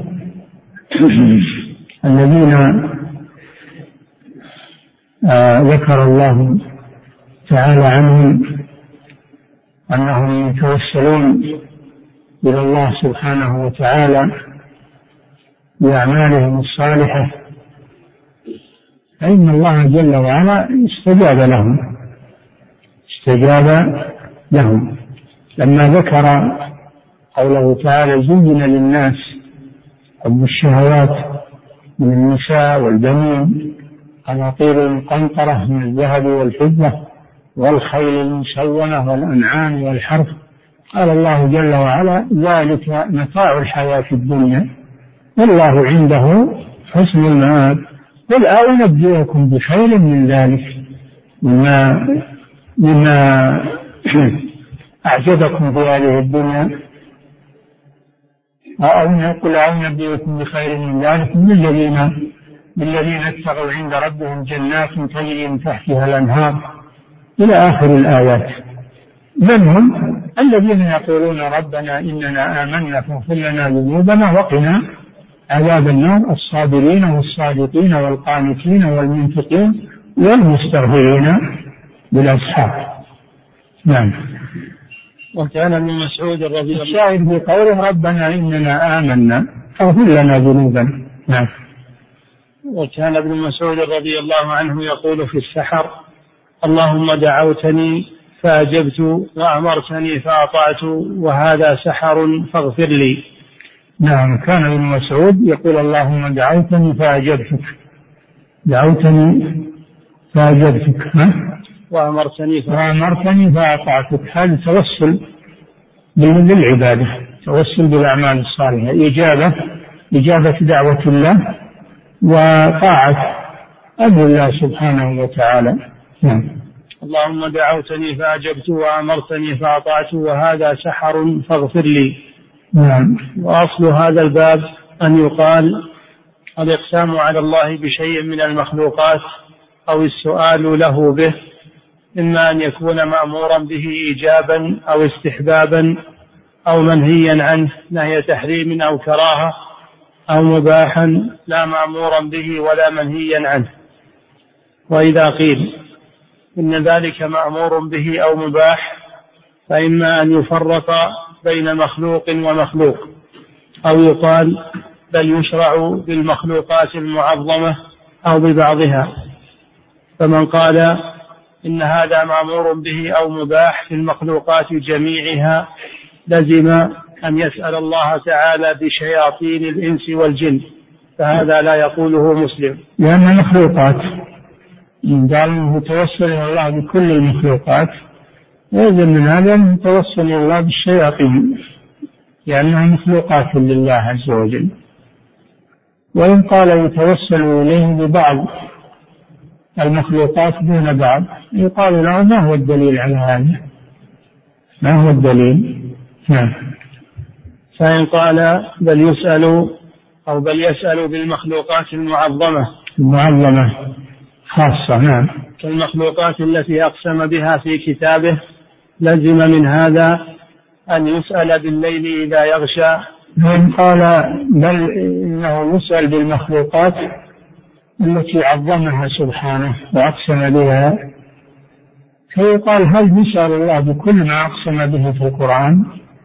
الذين آه ذكر الله تعالى عنهم أنهم يتوسلون إلى الله سبحانه وتعالى بأعمالهم الصالحة، فإن الله جل وعلا استجاب لهم استجاب لهم لما ذكر قوله تعالى زين للناس حب الشهوات من النساء والبنين قناطير المقنطرة من الذهب والفضة والخيل المسومة والأنعام والحرث. قال الله جل وعلا ذلك متاع الحياة الدنيا والله عنده حسن المآب. قل أنبئكم بخير من ذلك مما مما أعجبكم في هذه الدنيا قل أنبئكم بخير من ذلك للذين للذين اتقوا عند ربهم جنات تجري من تحتها الأنهار إلى آخر الآيات. من هم؟ الذين يقولون ربنا إننا آمنا فاغفر لنا ذنوبنا وقنا عذاب النار الصابرين والصادقين والقانتين والمنفقين والمستغفرين بالأسحار. نعم. وكان ابن مسعود رضي الله عنه الشاهد في قوله ربنا إننا آمنا فاغفر لنا ذنوبنا. نعم. وكان ابن مسعود رضي الله عنه يقول في السحر اللهم دعوتني فأجبت وأمرتني فأطعت وهذا سحر فاغفر لي. نعم. كان ابن مسعود يقول اللهم دعوتني فأجبتك دعوتني فأجبتك وأمرتني وأمرتني فأطعتك. هذا توسل بالعبادة، توسل بالأعمال الصالحة، إجابة إجابة دعوة الله وطاعة أمر الله سبحانه وتعالى. نعم. اللهم دعوتني فأجبت وأمرتني فأطعت وهذا سحر فاغفر لي. نعم. وأصل هذا الباب أن يقال الإقسام على الله بشيء من المخلوقات أو السؤال له به إما أن يكون مأمورا به إيجابا أو استحبابا أو منهيا عنه نهي تحريم أو كراهة أو مباحا لا مأمورا به ولا منهيا عنه. وإذا قيل إن ذلك مأمور به أو مباح فإما أن يفرق بين مخلوق ومخلوق أو يقال بل يشرع بالمخلوقات المعظمة أو ببعضها. فمن قال إن هذا مأمور به أو مباح في المخلوقات جميعها لزم أن يسأل الله تعالى بشياطين الإنس والجن، فهذا لا يقوله مسلم. لأن المخلوقات قال يتوسل إلى الله بكل المخلوقات يلزم من هذا يتوسل إلى الله بالشياطين لأنها مخلوقات لله عز وجل. وإن قال يتوسل إليه ببعض المخلوقات دون بعض يقال له ما هو الدليل على هذا؟ ما هو الدليل؟ نعم. فإن قال بل يسأل أو بل يسأل بالمخلوقات المعظمة المعظمة خاصة. نعم. كالمخلوقات التي أقسم بها في كتابه لزم من هذا أن يسأل بالليل إذا يغشى. وإن قال بل إنه يسأل بالمخلوقات التي عظمها سبحانه وأقسم بها فيقال هل يسأل الله بكل ما أقسم به في القرآن؟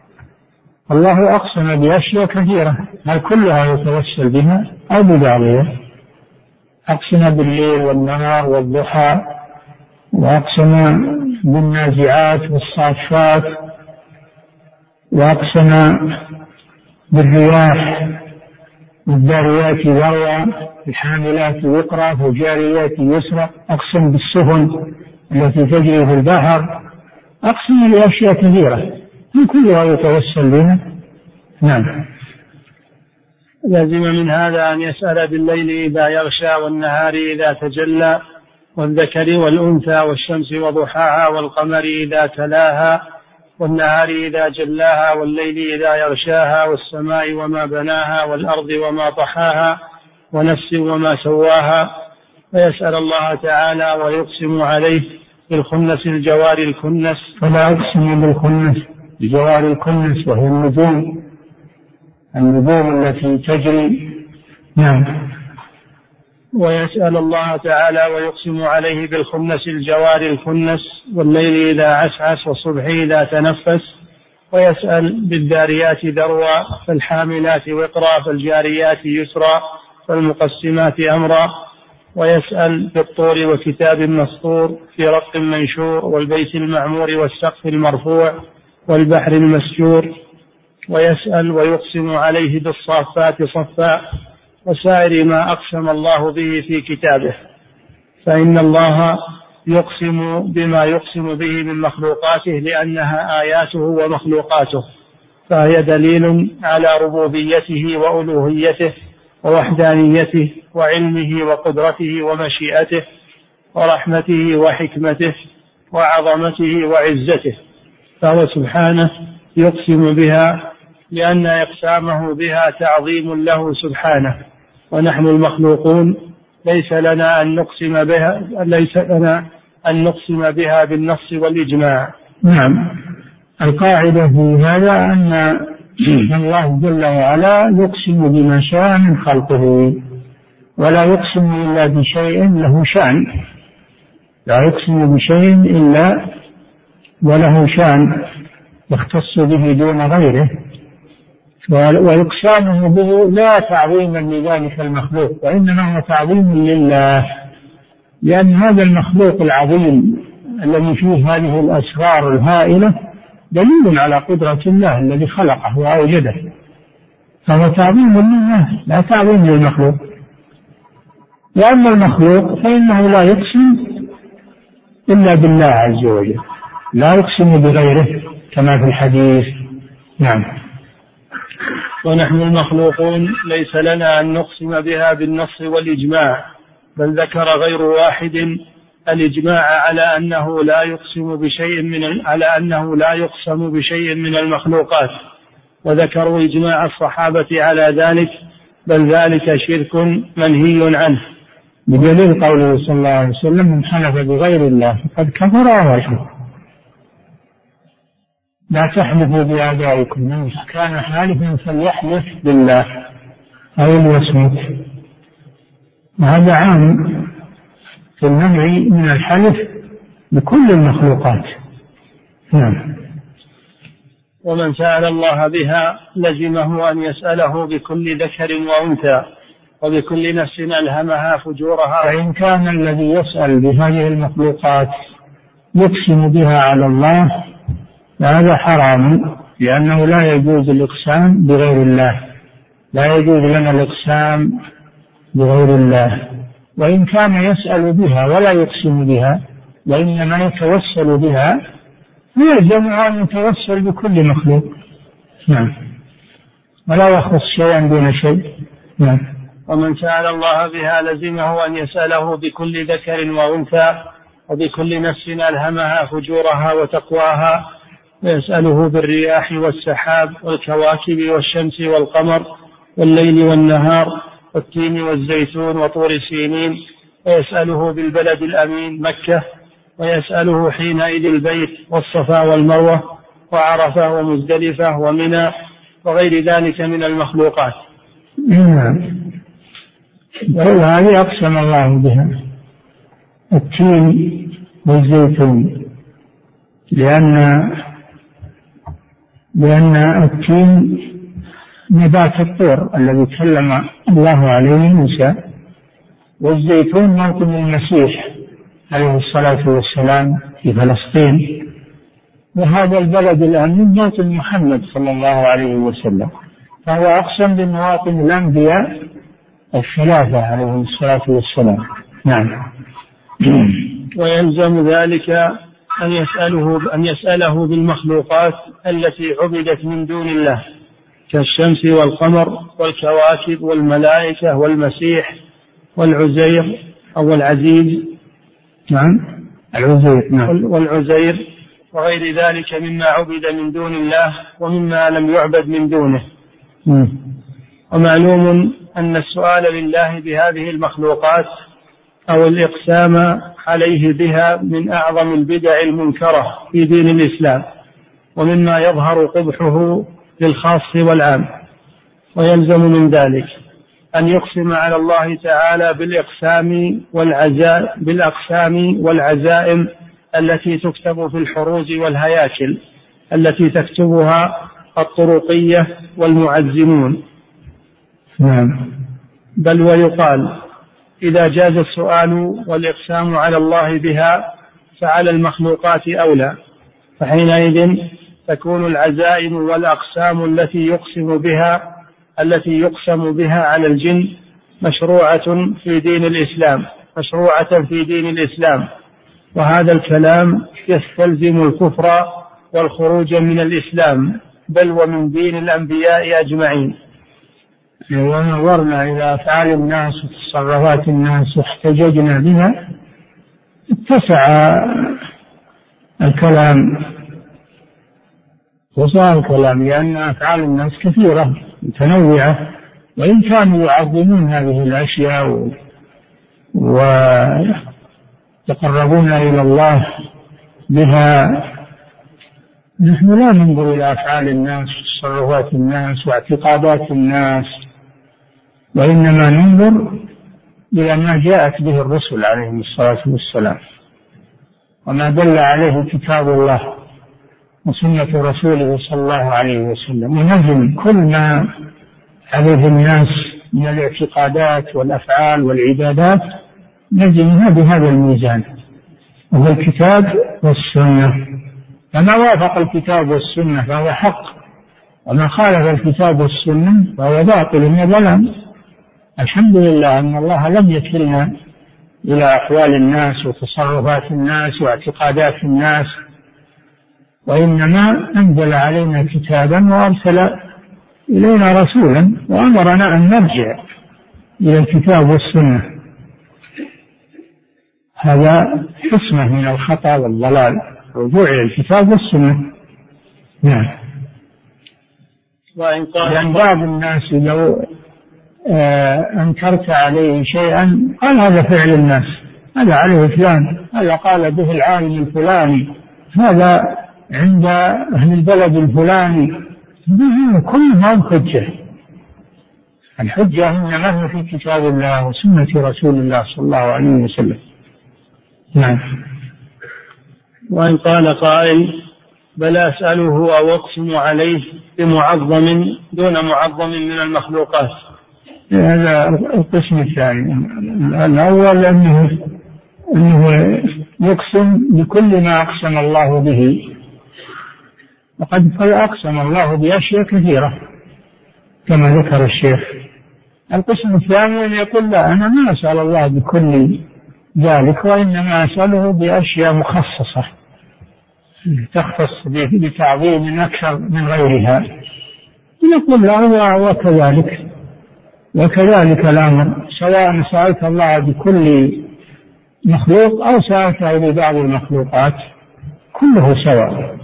الله أقسم بأشياء كثيرة هل كلها يتوسل بها أو ببعضها؟ أقسم بالليل والنهار والضحى وأقسم بالنازعات والصافات وأقسم بالرياح والذاريات ذروا الحاملات وقرا والجاريات يسرا. أقسم بالسفن التي تجري في البحر. أقسم بأشياء كثيرة من كلها يتوسل بها. نعم. لازم من هذا أن يسأل بالليل إذا يغشى والنهار إذا تجلى والذكر والأنثى والشمس وضحاها والقمر إذا تلاها والنهار إذا جلاها والليل إذا يغشاها والسماء وما بناها والأرض وما طحاها ونفس وما سواها. فيسأل الله تعالى ويقسم عليه بالخنس الجوار الكنس. فلا أقسم بالخنس الجوار الكنس وهي النجوم النجوم التي تجري. نعم. ويسأل الله تعالى ويقسم عليه بالخنس الجوار الكنس والليل إذا عسعس والصبح إذا تنفس. ويسأل بالذاريات ذروا فالحاملات وقرا فالجاريات يسرا فالمقسمات أمرا. ويسأل بالطور وكتاب مسطور في رق منشور والبيت المعمور والسقف المرفوع والبحر المسجور. ويسأل ويقسم عليه بالصافات صفا وسائر ما أقسم الله به في كتابه. فإن الله يقسم بما يقسم به من مخلوقاته لأنها آياته ومخلوقاته فهي دليل على ربوبيته وألوهيته ووحدانيته وعلمه وقدرته ومشيئته ورحمته وحكمته وعظمته وعزته. فهو سبحانه يقسم بها لأن إقسامه بها تعظيم له سبحانه. ونحن المخلوقون ليس لنا أن نقسم بها ليس لنا أن نقسم بها بالنص والإجماع. نعم. القاعدة في هذا أن الله جل وعلا يقسم بما شاء من خلقه، ولا يقسم إلا بشيء له شأن، لا يقسم بشيء إلا وله شأن يختص به دون غيره، وإقسامه به لا تعظيما لذلك المخلوق، وإنما هو تعظيم لله، لأن هذا المخلوق العظيم الذي فيه هذه الأسرار الهائلة دليل على قدرة الله الذي خلقه وأوجده، فهو تعظيم لله لا تعظيم للمخلوق. وأما المخلوق فإنه لا يقسم إلا بالله عز وجل، لا يقسم بغيره كما في الحديث. نعم. ونحن المخلوقون ليس لنا أن نقسم بها بالنص والإجماع، بل ذكر غير واحد الإجماع على أنه لا يقسم بشيء من على أنه لا يقسم بشيء من المخلوقات، وذكروا إجماع الصحابة على ذلك، بل ذلك شرك منهي عنه، بدليل قوله صلى الله عليه وسلم: من حلف بغير الله فقد كفر وأشرك. لا تحلفوا بآبائكم، من كان حالفا فليحلف بالله أو ليصمت. وهذا عام في المنع من الحلف بكل المخلوقات. نعم. ومن سأل الله بها لزمه أن يسأله بكل ذكر وأنثى وبكل نفس ألهمها فجورها. فإن كان الذي يسأل بهذه المخلوقات يقسم بها على الله فهذا حرام، لأنه لا يجوز الإقسام بغير الله، لا يجوز لنا الإقسام بغير الله. وإن كان يسأل بها ولا يقسم بها وإنما يتوسل بها فيلزم أن يتوسل بكل مخلوق. نعم. ولا يخص شيئا دون شيء. نعم. ومن سأل الله بها لزمه أن يسأله بكل ذكر وأنثى وبكل نفس ألهمها فجورها وتقواها، ويسأله بالرياح والسحاب والكواكب والشمس والقمر والليل والنهار والتين والزيتون وطور سينين، ويسأله بالبلد الأمين مكة، ويسأله حينئذ البيت والصفا والمروة وعرفة ومزدلفة ومنى وغير ذلك من المخلوقات. نعم. وهذه أقسم الله بها: التين والزيتون، لأن لأن التين نبات الطور الذي كلم الله عليه موسى، والزيتون موطن المسيح عليه الصلاة والسلام في فلسطين، وهذا البلد الآمن موطن محمد صلى الله عليه وسلم، فهو أقسم بمواطن الأنبياء الثلاثة عليه الصلاة والسلام. نعم. ويلزم ذلك أن يسأله, أن يسأله بالمخلوقات التي عبدت من دون الله كالشمس والقمر والكواكب والملائكة والمسيح والعزير أو العزيز. نعم. العزير. نعم. والعزير وغير ذلك مما عبد من دون الله ومما لم يعبد من دونه. م. ومعلوم أن السؤال لله بهذه المخلوقات أو الإقسام عليه بها من أعظم البدع المنكرة في دين الإسلام، ومما يظهر قبحه للخاص والعام. ويلزم من ذلك أن يقسم على الله تعالى بالإقسام والعزائم بالأقسام والعزائم التي تكتب في الحروز والهياكل التي تكتبها الطرقية والمعزمون. نعم. بل ويقال إذا جاز السؤال والإقسام على الله بها فعلى المخلوقات أولى، فحينئذ تكون العزائم والأقسام التي يقسم بها التي يقسم بها على الجن مشروعة في دين الإسلام مشروعة في دين الإسلام وهذا الكلام يستلزم الكفر والخروج من الإسلام بل ومن دين الأنبياء أجمعين. ونظرنا إلى أفعال الناس وتصرفات الناس واحتججنا بها اتسع الكلام وسع الكلام، لأن أفعال الناس كثيرة متنوعة، وإن كانوا يعظمون هذه الأشياء ويتقربون إلى الله بها نحن لا ننظر إلى أفعال الناس وتصرفات الناس واعتقادات الناس، وإنما ننظر إلى ما جاءت به الرسل عليهم الصلاة والسلام، وما دل عليه كتاب الله وسنة رسوله صلى الله عليه وسلم، ونزل كل ما عليه الناس من الاعتقادات والأفعال والعبادات نزلها بهذا الميزان، وهو الكتاب والسنة. فما وافق الكتاب والسنة فهو حق، وما خالف الكتاب والسنة فهو باطل وضلال. الحمد لله أن الله لم يكلنا إلى أقوال الناس وتصرفات الناس واعتقادات الناس، وإنما أنزل علينا كتابا وأرسل إلينا رسولا وأمرنا أن نرجع إلى الكتاب والسنة. هذا حسنة من الخطأ والضلال، رجوع إلى الكتاب والسنة. نعم. وإن قال لأن بعض الناس لو أنكرت عليه شيئا قال هذا فعل الناس، هذا عليه فلان، هذا قال به العالم الفلاني، هذا عند أهل البلد الفلاني، كلها الحجة. الحجة إنما هي في كتاب الله وسنة رسول الله صلى الله عليه وسلم. نعم. وإن قال قائل بل أسأله أو أقسم عليه بمعظم دون معظم من المخلوقات؟ هذا القسم الثاني. الأول أنه, أنه يقسم بكل ما أقسم الله به، وقد أقسم الله بأشياء كثيرة كما ذكر الشيخ. القسم الثاني أن يقول لا، أنا ما أسأل الله بكل ذلك، وإنما أسأله بأشياء مخصصة تختص بتعظيم أكثر من غيرها. نقول لا، وكذلك وكذلك الأمر، سواء سألت الله بكل مخلوق أو سألته ببعض المخلوقات كله سواء،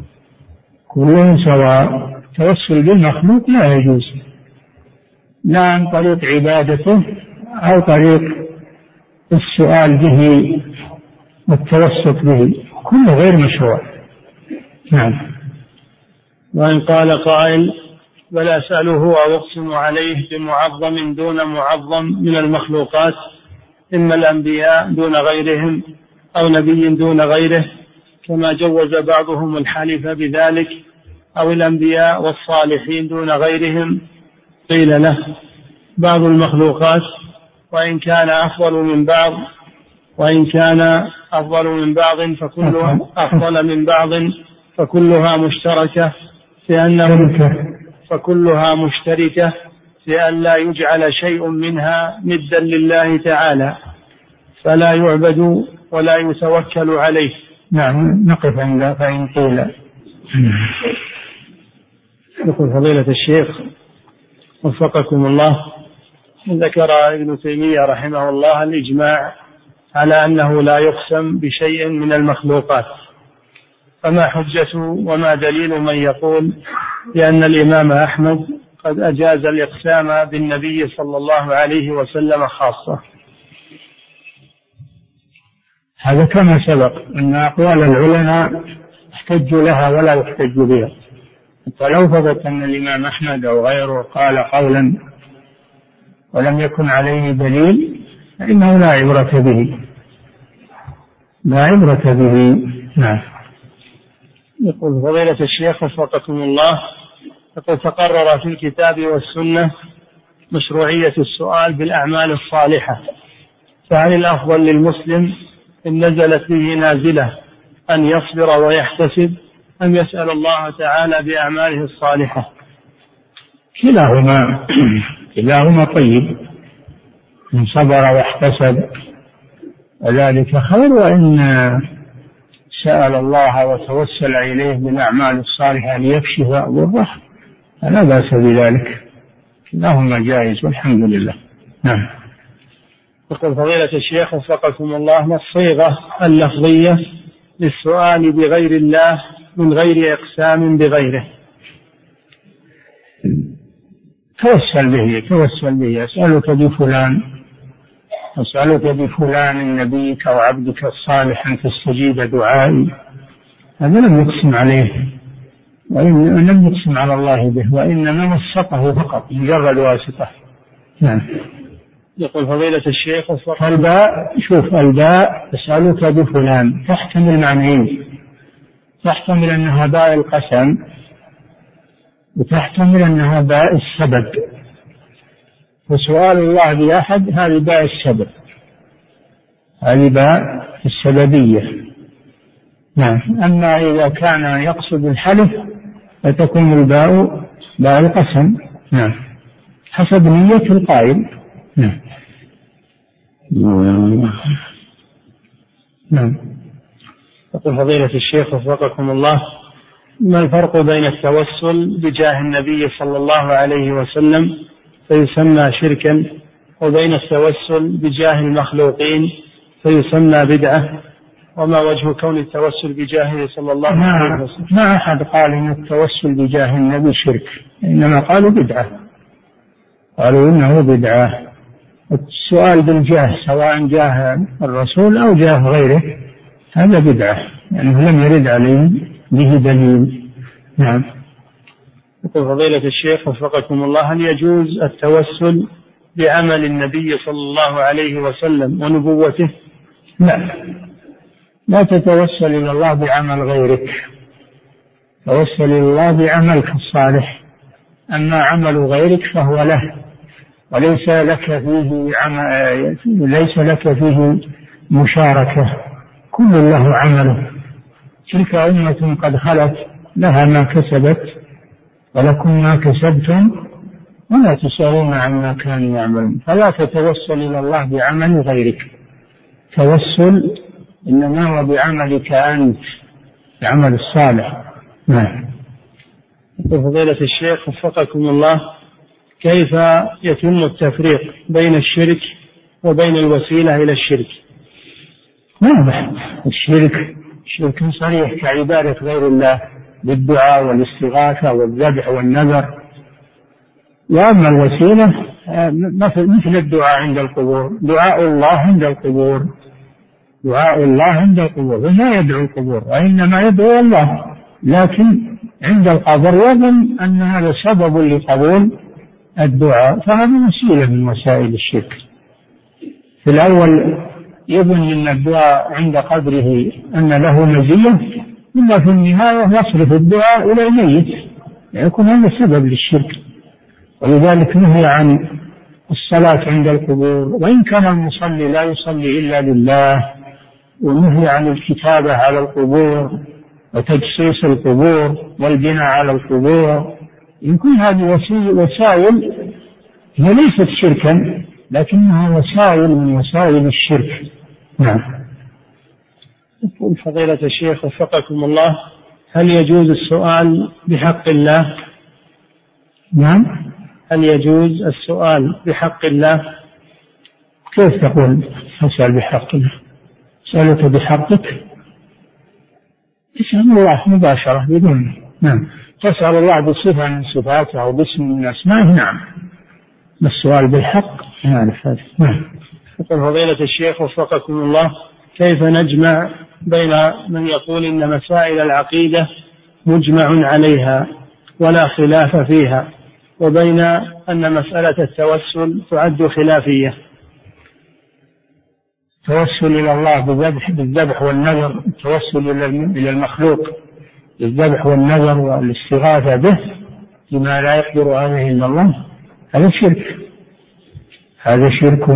كله سواء. التوسل بالمخلوق لا يجوز، لا عن طريق عبادته أو طريق السؤال به والتوسط به، كله غير مشروع. نعم. وإن قال قائل بل أسأله أو أقسم عليه بمعظم دون معظم من المخلوقات، إما الأنبياء دون غيرهم أو نبي دون غيره، كما جوز بعضهم الحلف بذلك، أو الأنبياء والصالحين دون غيرهم، قيل له بعض المخلوقات وإن كان أفضل من بعض وإن كان أفضل من بعض فكلها أفضل من بعض فكلها مشتركة في أنه فكلها مشتركة في أن لا يجعل شيء منها ندا لله تعالى، فلا يعبد ولا يتوكل عليه. نعم. نقف عند فإن قيل. يقول فضيلة الشيخ وفقكم الله، ذكر ابن تيمية رحمه الله الإجماع على أنه لا يقسم بشيء من المخلوقات، فما حجة وما دليل من يقول بأن الإمام أحمد قد أجاز الإقسام بالنبي صلى الله عليه وسلم خاصة؟ هذا كما سبق أن أقوال العلماء احتجوا لها ولا يحتج بها، فلو ثبت أن الإمام أحمد أو غيره قال قولا ولم يكن عليه دليل فإنه لا عبرة به، لا عبرة به. نعم. يقول فضيلة الشيخ وفقكم الله، يقول تقرر في الكتاب والسنة مشروعية السؤال بالأعمال الصالحة، فهل الأفضل للمسلم إن نزلت به نازلة أن يصبر ويحتسب أم يسأل الله تعالى بأعماله الصالحة؟ كلاهما كلاهما طيب، إن صبر واحتسب وذلك خير، وإن سأل الله وتوسل إليه بالأعمال الصالحة ليكشف ضره فلا بأس بذلك، كلاهما جائز والحمد لله. نعم. يقول فضيلة الشيخ وفقكم الله، ما الصيغة اللفظية للسؤال بغير الله من غير إقسام بغيره؟ توسل به توسل به أسألك بفلان، أسألك بفلان نبيك أو عبدك الصالح أن تستجيب دعائي، هذا لم يقسم عليه وإن لم يقسم على الله به، وإنما وسطه فقط مجرد واسطة. نعم. يقول فضيلة الشيخ فالباء، شوف الباء أسألك بفلان تحتمل معنيين، تحتمل أنها باء القسم وتحتمل أنها باء السبب، وسؤال الله بأحد هذه باء السبب، هذه باء السببية. نعم. أما إذا كان يقصد الحلف فتكون الباء باء القسم. نعم. حسب نية القائل. نعم. نعم. يقول فضيلة الشيخ وفقكم الله، ما الفرق بين التوسل بجاه النبي صلى الله عليه وسلم فيسمى شركا، وبين التوسل بجاه المخلوقين فيسمى بدعة؟ وما وجه كون التوسل بجاهه صلى الله عليه وسلم؟ ما أحد قال إن التوسل بجاه النبي شرك، إنما قالوا بدعة، قالوا إنه بدعة. السؤال بالجاه سواء جاه الرسول أو جاه غيره هذا بدعة، يعني لم يرد عليه به دليل. نعم. يقول فضيلة الشيخ وفقكم الله، هل يجوز التوسل بعمل النبي صلى الله عليه وسلم ونبوته؟ لا، لا تتوسل إلى الله بعمل غيرك، توسل إلى الله بعملك الصالح، أما عمل غيرك فهو له وليس لك فيه عمل، ليس لك فيه مشاركة، كل له عمله. تلك أمة قد خلت لها ما كسبت ولكم ما كسبتم ولا تسألون عما كانوا يعملون. فلا تتوسل إلى الله بعمل غيرك، توسل إنما هو بعملك أنت، بعمل الصالح. نعم. فضيلة الشيخ وفقكم الله، كيف يتم التفريق بين الشرك وبين الوسيلة إلى الشرك؟ واضح، الشرك شرك صريح كعبادة غير الله بالدعاء والاستغاثة والذبح والنذر، وأما الوسيلة مثل الدعاء عند القبور، دعاء الله عند القبور، دعاء الله عند القبور، ولا يدعو القبور وإنما يدعو الله، لكن عند القبر يظن أن هذا سبب لقبول الدعاء، فهذا وسيلة من وسائل الشرك. في الأول يظن أن الدعاء عند قبره أن له مزية، إلا في النهاية يصرف الدعاء إلى الميت، يكون هذا سبب للشرك. ولذلك نهي عن الصلاة عند القبور، وإن كان المصلي لا يصلي إلا لله، ونهي عن الكتابة على القبور وتجسيس القبور والبناء على القبور. يمكن هذه وسائل هي ليست شركا لكنها وسائل من وسائل الشرك. نعم. يقول فضيلة الشيخ وفقكم الله، هل يجوز السؤال بحق الله؟ نعم. هل يجوز السؤال بحق الله؟ كيف تقول أسأل بحق الله؟ سألت بحقك؟ تسأل الله مباشرة بدون. نعم. تسأل الله بصفة من صفاته أو باسم من أسمائه. نعم. السؤال بالحق نعرف هذا. نعم. يقول فضيلة الشيخ وفقكم الله، كيف نجمع بين من يقول إن مسائل العقيدة مجمع عليها ولا خلاف فيها، وبين أن مسألة التوسل تعد خلافية؟ التوسل إلى الله بالذبح بالذبح والنذر، التوسل إلى المخلوق بالذبح والنذر والاستغاثة به بما لا يقدر عليه إلا الله، هذا شرك، هذا شرك.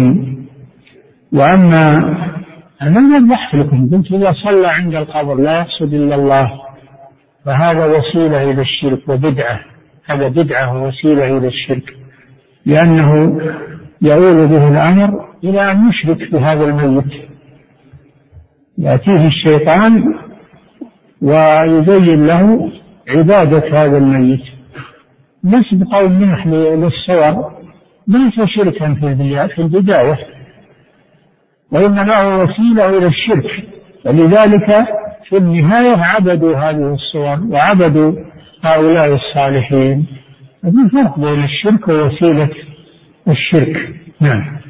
وأما أنا وضحت لكم، قلت إذا صلى عند القبر لا يقصد إلا الله فهذا وسيلة إلى الشرك وبدعة، هذا بدعة ووسيلة إلى الشرك، لأنه يؤول به الأمر إلى أن يشرك بهذا الميت. يأتيه الشيطان ويزين له عبادة هذا الميت، نسب قول منح للصور ليس شركا في البداية، وإنما هو وسيلة إلى الشرك. ولذلك في النهاية عبدوا هذه الصور وعبدوا هؤلاء الصالحين. في فرق بين الشرك ووسيلة الشرك. نعم.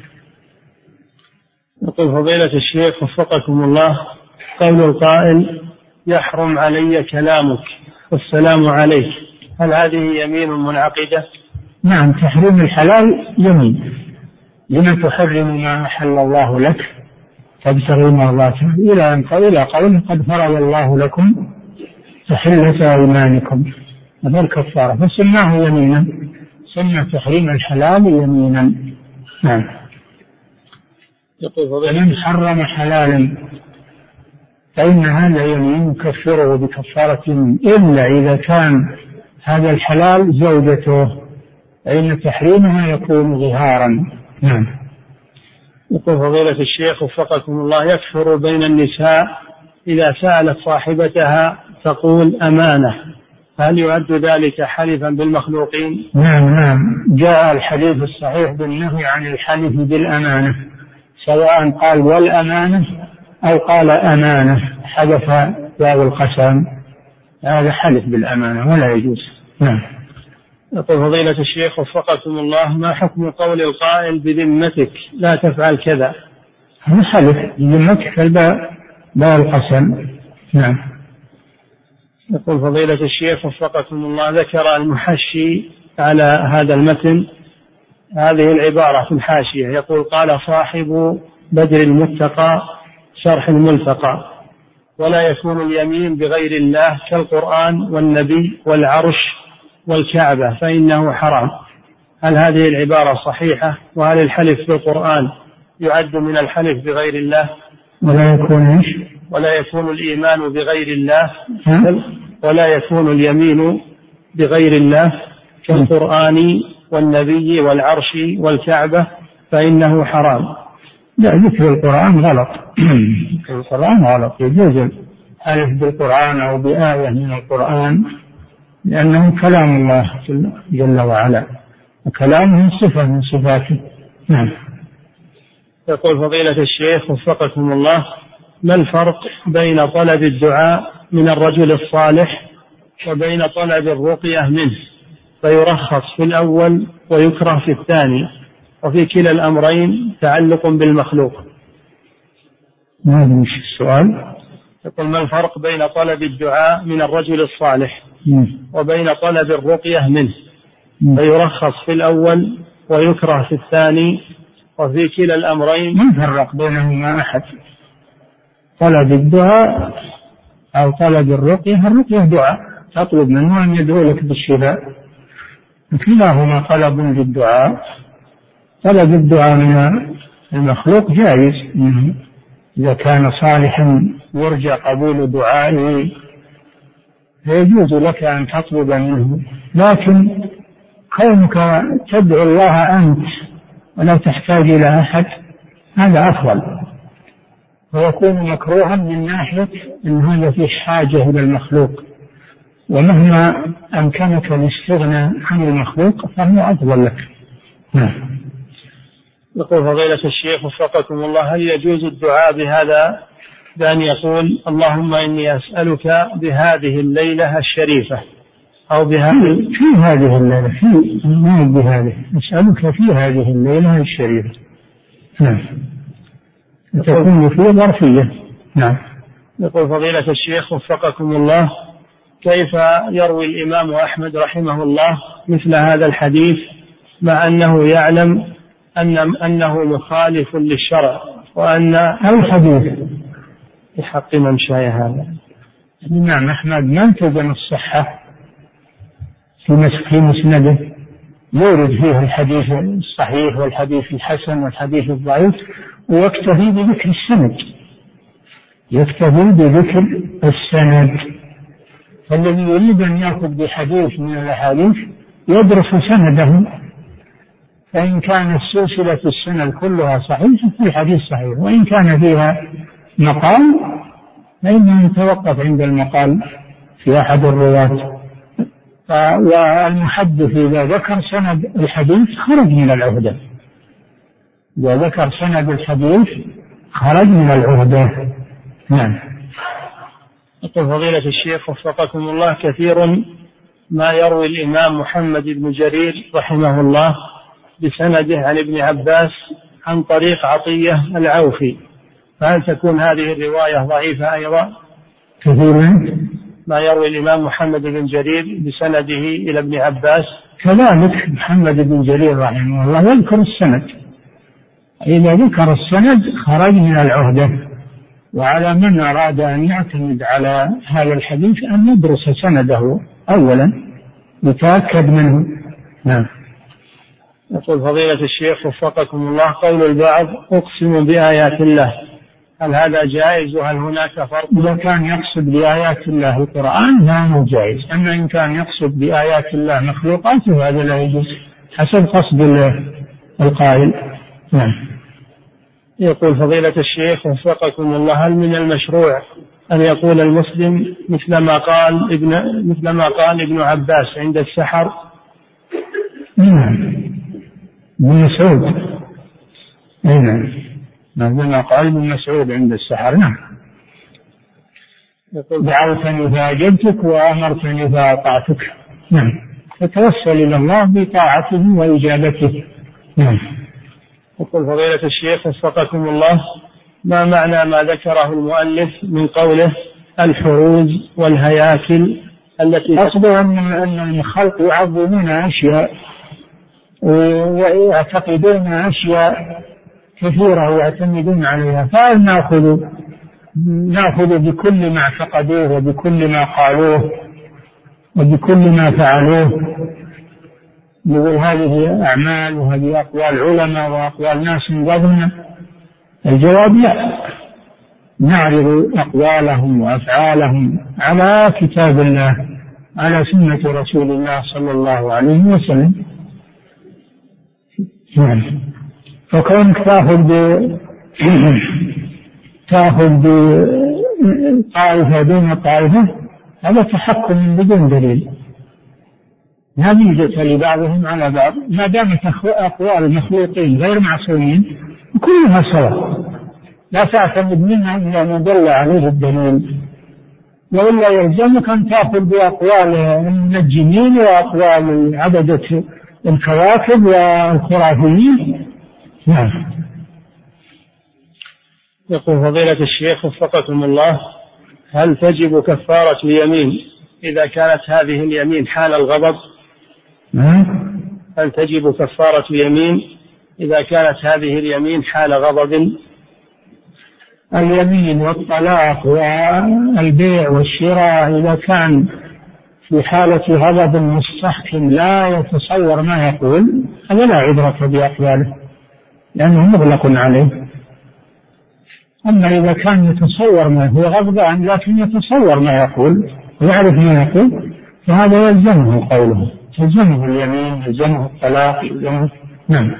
يقول فضيلة الشيخ وفقكم الله، قول القائل يحرم علي كلامك والسلام عليك، هل هذه يمين منعقدة؟ نعم، تحريم الحلال يمين. لما تحرم ما أحل الله لك تبتغي مرضاته، إلى أن قال إلى قوله قد فرض الله لكم تحلة أيمانكم، هذا الكفارة، فسماه يمينا، سمى تحريم الحلال يمينا. نعم. فمن حرم حلالا فإن هذا يمين يكفره بكفارة، إلا إذا كان هذا الحلال زوجته فإن تحريمها يكون ظهارا. نعم. يقول فضيلة الشيخ وفقكم الله، يكثر بين النساء إذا سألت صاحبتها تقول أمانة، هل يعد ذلك حلفا بالمخلوقين؟ نعم نعم، جاء الحديث الصحيح بالنهي عن الحلف بالأمانة، سواء قال والأمانة أو قال أمانة حدث واو القسم، هذا حلف بالأمانة ولا يجوز. نعم. يقول فضيلة الشيخ وفقكم الله، ما حكم قول القائل بذمتك لا تفعل كذا؟ هذا حلف بذمتك الباء باء القسم. نعم. يقول فضيلة الشيخ وفقكم الله، ذكر المحشي على هذا المتن هذه العبارة في الحاشية، يقول قال صاحب بدر المتقى شرح الملتقى: ولا يكون اليمين بغير الله كالقرآن والنبي والعرش والكعبة فإنه حرام. هل هذه العبارة صحيحة؟ وهل الحلف بالقرآن يعد من الحلف بغير الله؟ ولا يكون ولا يكون الإيمان بغير الله ولا يكون اليمين بغير الله كالقرآن والنبي والعرش والكعبة فإنه حرام. لا، ذكر القرآن غلط. القرآن غلط، يجوز الحلف بالقرآن أو بآية من القرآن لأنه كلام الله جل وعلا، وكلامه صفة من صفاته. نعم. يقول فضيلة الشيخ وفقكم الله، ما الفرق بين طلب الدعاء من الرجل الصالح وبين طلب الرقية منه، فيرخص في الأول ويكره في الثاني، وفي كلا الأمرين تعلق بالمخلوق؟ ما مش السؤال. يقول ما الفرق بين طلب الدعاء من الرجل الصالح وبين طلب الرقية منه، فيرخص في الأول ويكره في الثاني، وفي كلا الأمرين ما فرق بينهما أحد. طلب الدعاء أو طلب الرقية، الرقية دعاء تطلب منه أن يدعو لك بالشفاء، كلاهما طلب للدعاء. طلب الدعاء من المخلوق جائز إذا كان صالحا يرجى قبول دعائه، فيجوز لك أن تطلب منه، لكن كونك تدعو الله أنت ولا تحتاج إلى أحد هذا أفضل، ويكون مكروها من ناحية أن هذا في حاجة إلى المخلوق، ومهما أمكنك الاستغناء عن المخلوق فهو أفضل لك. نعم. يقول فضيلة الشيخ وفقكم الله، هل يجوز الدعاء بهذا بأن يقول اللهم إني أسألك بهذه الليلة الشريفة أو بهذه في هذه الليلة في ما بهذه أسألك في هذه الليلة الشريفة؟ نعم، تكون في ظرفية. نعم. يقول فضيلة الشيخ وفقكم الله، كيف يروي الإمام أحمد رحمه الله مثل هذا الحديث مع أنه يعلم أن أنه مخالف للشرع، وأن الحديث في حق من شاء هذا؟ الإمام أحمد ما انتظم الصحة في مسنده، يورد فيه الحديث الصحيح والحديث الحسن والحديث الضعيف، ويكتفي بذكر السند، يكتفي بذكر السند. فالذي يريد أن يأخذ بحديث من الأحاديث يدرس سنده، فإن كانت سلسلة السند كلها صحيحة فالحديث صحيح، وإن كان فيها مقال فإنه يتوقف عند المقال في أحد الرواة. والمحدث إذا ذكر سند الحديث خرج من العهدة، إذا ذكر سند الحديث خرج من العهدة. نعم. يقول فضيلة الشيخ وفقكم الله، كثير ما يروي الإمام محمد بن جرير رحمه الله بسنده عن ابن عباس عن طريق عطية العوفي، فهل تكون هذه الرواية ضعيفة أيضا؟ كثير ما يروي الإمام محمد بن جرير بسنده إلى ابن عباس. كذلك محمد بن جرير رحمه الله يذكر السند، إذا ذكر السند خرج من العهدة، وعلى من أراد أن يعتمد على هذا الحديث أن يدرس سنده أولا يتأكد منه. نعم. يقول فضيلة الشيخ وفقكم الله، قول البعض أقسم بآيات الله، هل هذا جائز وهل هناك فرق؟ إذا كان يقصد بآيات الله القرآن فهو جائز، أما إن كان يقصد بآيات الله مخلوقاته هذا لا يجوز حسب قصد القائل. نعم. يقول فضيلة الشيخ وفقكم الله، هل من المشروع أن يقول المسلم مثل ما قال ابن مثل ما قال ابن عباس عند السحر؟ نعم. ابن مسعود. نعم. مثل قال ابن مسعود عند السحر. نعم. دعوتني فأجبتك وأمرتني فأطعتك. نعم. فتوسل إلى الله بطاعته وإجابته. نعم. يقول فضيلة الشيخ وفقكم الله، ما معنى ما ذكره المؤلف من قوله الحروز والهياكل التي أصبح أن الخلق يعظمون أشياء ويعتقدون أشياء كثيرة ويعتمدون عليها، فهل نأخذ نأخذ بكل ما اعتقدوه وبكل ما قالوه وبكل ما فعلوه، نقول هذه أعمال وهذه أقوال علماء وأقوال ناس من قبلنا؟ الجواب لا، نعرض أقوالهم وأفعالهم على كتاب الله على سنة رسول الله صلى الله عليه وسلم. نعم. فكونك تأخذ ب تأخذ بطائفة دون طائفة هذا تحكم بدون دليل، لا ميزة لبعضهم على بعض ما دامت أقوال المخلوقين غير معصومين كلها سواء، لا تعتمد منها إلا ما دل عليه الدليل، وإلا يلزمك أن تأخذ بأقوال المنجمين وأقوال عبدة الكواكب والخرافيين. نعم. يقول فضيلة الشيخ وفقكم الله، هل تجب كفارة اليمين إذا كانت هذه اليمين حال الغضب؟ هل تجب كفارة اليمين إذا كانت هذه اليمين حال غضب؟ اليمين والطلاق والبيع والشراء إذا كان في حالة غضب مستحكم لا يتصور ما يقول هذا لا عبرة بأقواله لأنه مغلق عليه. أما إذا كان يتصور ما هو غضبان لكن يتصور ما يقول ويعرف ما يقول فهذا يلزمه قوله، يلزمه اليمين، يلزمه الطلاق، يلزمه. نعم.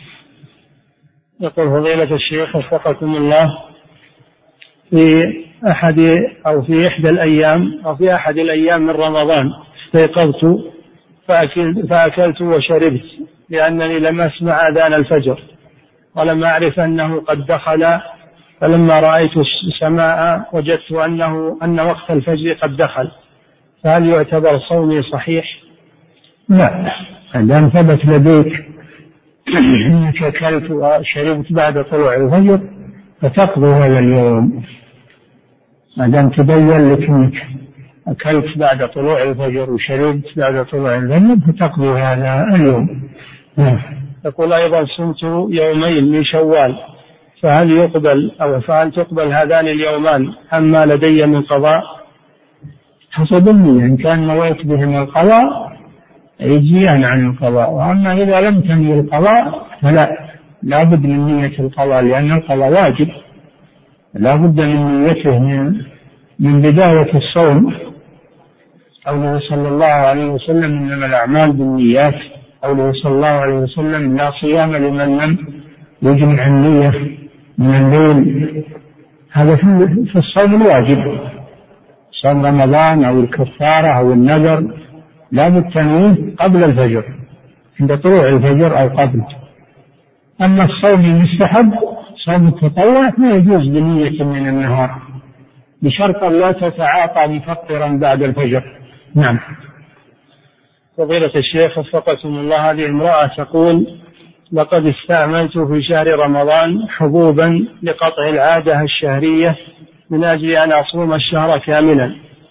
يقول فضيلة الشيخ وفقكم الله، في أحد أو في إحدى الأيام أو في أحد الأيام من رمضان استيقظت فأكل فأكلت وشربت لأنني لم أسمع أذان الفجر ولم أعرف أنه قد دخل، فلما رأيت السماء وجدت أنه أن وقت الفجر قد دخل، فهل يعتبر صومي صحيح؟ لا، عندما ثبت لديك أنك أكلت وشربت بعد طلوع الفجر فتقضي هذا اليوم، ما دام تبين لك أنك أكلت بعد طلوع الفجر وشربت بعد طلوع الفجر فتقضي هذا اليوم. يقول أيضا صمت يومين من شوال، فهل يقبل أو فهل تقبل هذان اليومان أما لدي من قضاء؟ حسب النية، إن كان نويت بهم القضاء يجيان عن القضاء، وأما إذا لم تنوي القضاء فلا، لا بد من نية القضاء لأن القضاء واجب، لا بد من نيته من, من بداية الصوم. قوله صلى الله عليه وسلم إنما الأعمال بالنيات، قوله صلى الله عليه وسلم لا صيام لمن لم يجمع النية من الليل، هذا في الصوم الواجب، صوم رمضان أو الكفارة أو النذر لا بالتنويه قبل الفجر عند طلوع الفجر أو قبل. أما الصوم المستحب صوم التطوع ما يجوز بنية من النهار بشرط لا تتعاطى مفطرا بعد الفجر. نعم. فضيلة الشيخ وفقكم الله، هذه امرأة تقول لقد استعملت في شهر رمضان حبوبا لقطع العادة الشهرية من أجل أن أصوم الشهر كاملا،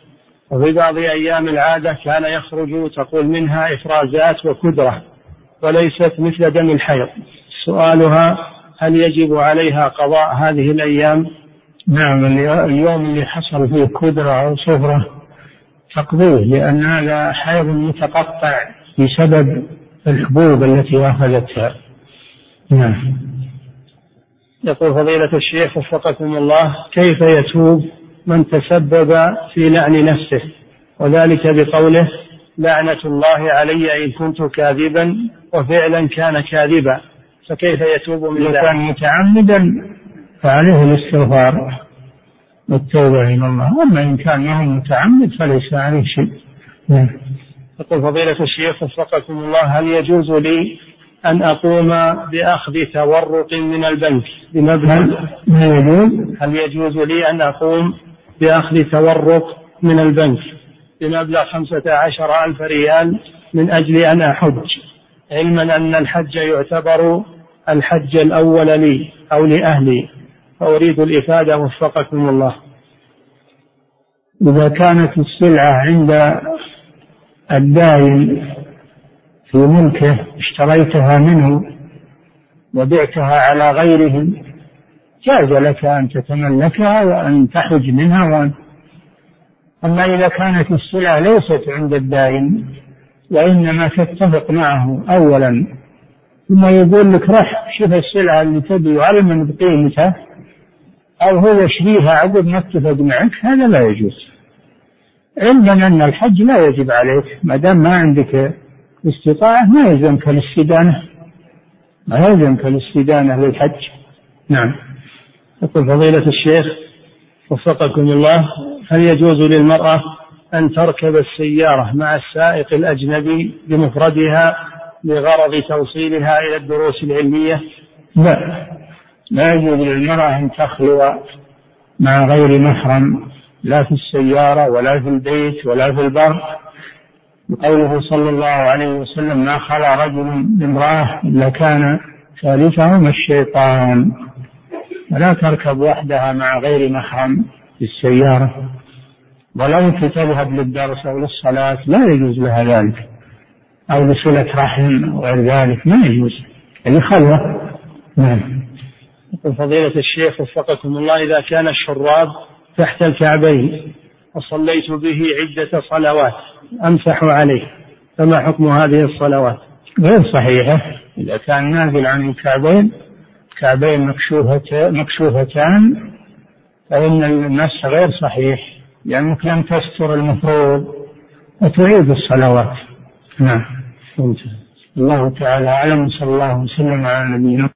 وفي بعض أيام العادة كان يخرج تقول منها إفرازات وكدرة وليست مثل دم الحيض. سؤالها هل يجب عليها قضاء هذه الأيام؟ نعم، اليوم اللي حصل فيه كدرة أو صفرة تقضيه، لأن هذا حيض متقطع بسبب الحبوب التي أخذتها. نعم. يقول فضيلة الشيخ وفقكم الله: كيف يتوب من تسبب في لعن نفسه وذلك بقوله لعنة الله علي إن كنت كاذبا، وفعلا كان كاذبا، فكيف يتوب من ذلك؟ إذا كان متعمدا فعليه الاستغفار والتوبة إلى الله، أما إن كان ما هو متعمد فليس عليه شيء. يقول فضيلة الشيخ وفقكم الله: هل يجوز لي أن أقوم بأخذ تورق من البنك بمبلغ هل يجوز لي أن أقوم بأخذ تورق من البنك بمبلغ خمسة عشر ألف ريال من أجل أن أحج، علما أن الحج يعتبر الحج الأول لي أو لأهلي، فأريد الإفادة وفقكم الله. إذا كانت السلعة عند الدائن في ملكه اشتريتها منه وبعتها على غيره جاز لك أن تتملكها وأن تحج منها وأن... أما إذا كانت السلعة ليست عند الدائن وإنما تتفق معه أولا ثم يقول لك رح شوف السلعة اللي تبي وعلم بقيمتها، أو هو يشريها عقب ما اتفق معك، هذا لا يجوز، علما أن الحج لا يجب عليك ما دام ما عندك استطاعة، ما يلزمك الاستدانة ما يلزمك الاستدانة للحج. نعم. يقول فضيلة الشيخ وفقكم الله: هل يجوز للمرأة أن تركب السيارة مع السائق الأجنبي بمفردها لغرض توصيلها إلى الدروس العلمية؟ لا، لا يجوز للمرأة أن تخلو مع غير محرم لا في السيارة ولا في البيت ولا في البر، قوله صلى الله عليه وسلم: ما خلا رجل بامرأة إلا كان ثالثهما الشيطان. ولا تركب وحدها مع غير محرم في السيارة، ولو تذهب للدرس أو للصلاة لا يجوز لها ذلك، أو لصلة رحم وغير ذلك ما يجوز، يعني خلوة. نعم. يقول فضيلة الشيخ وفقكم الله: إذا كان الشراب تحت الكعبين وصليت به عدة صلوات أمسح عليه، فما حكم هذه الصلوات؟ غير صحيحة. إذا كان نازل عن الكعبين كعبين مكشوفتان فإن المسح غير صحيح، لأنك لم تستر المفروض وتعيد الصلوات. نعم. الله تعالى أعلم. صلى الله وسلم على نبينا.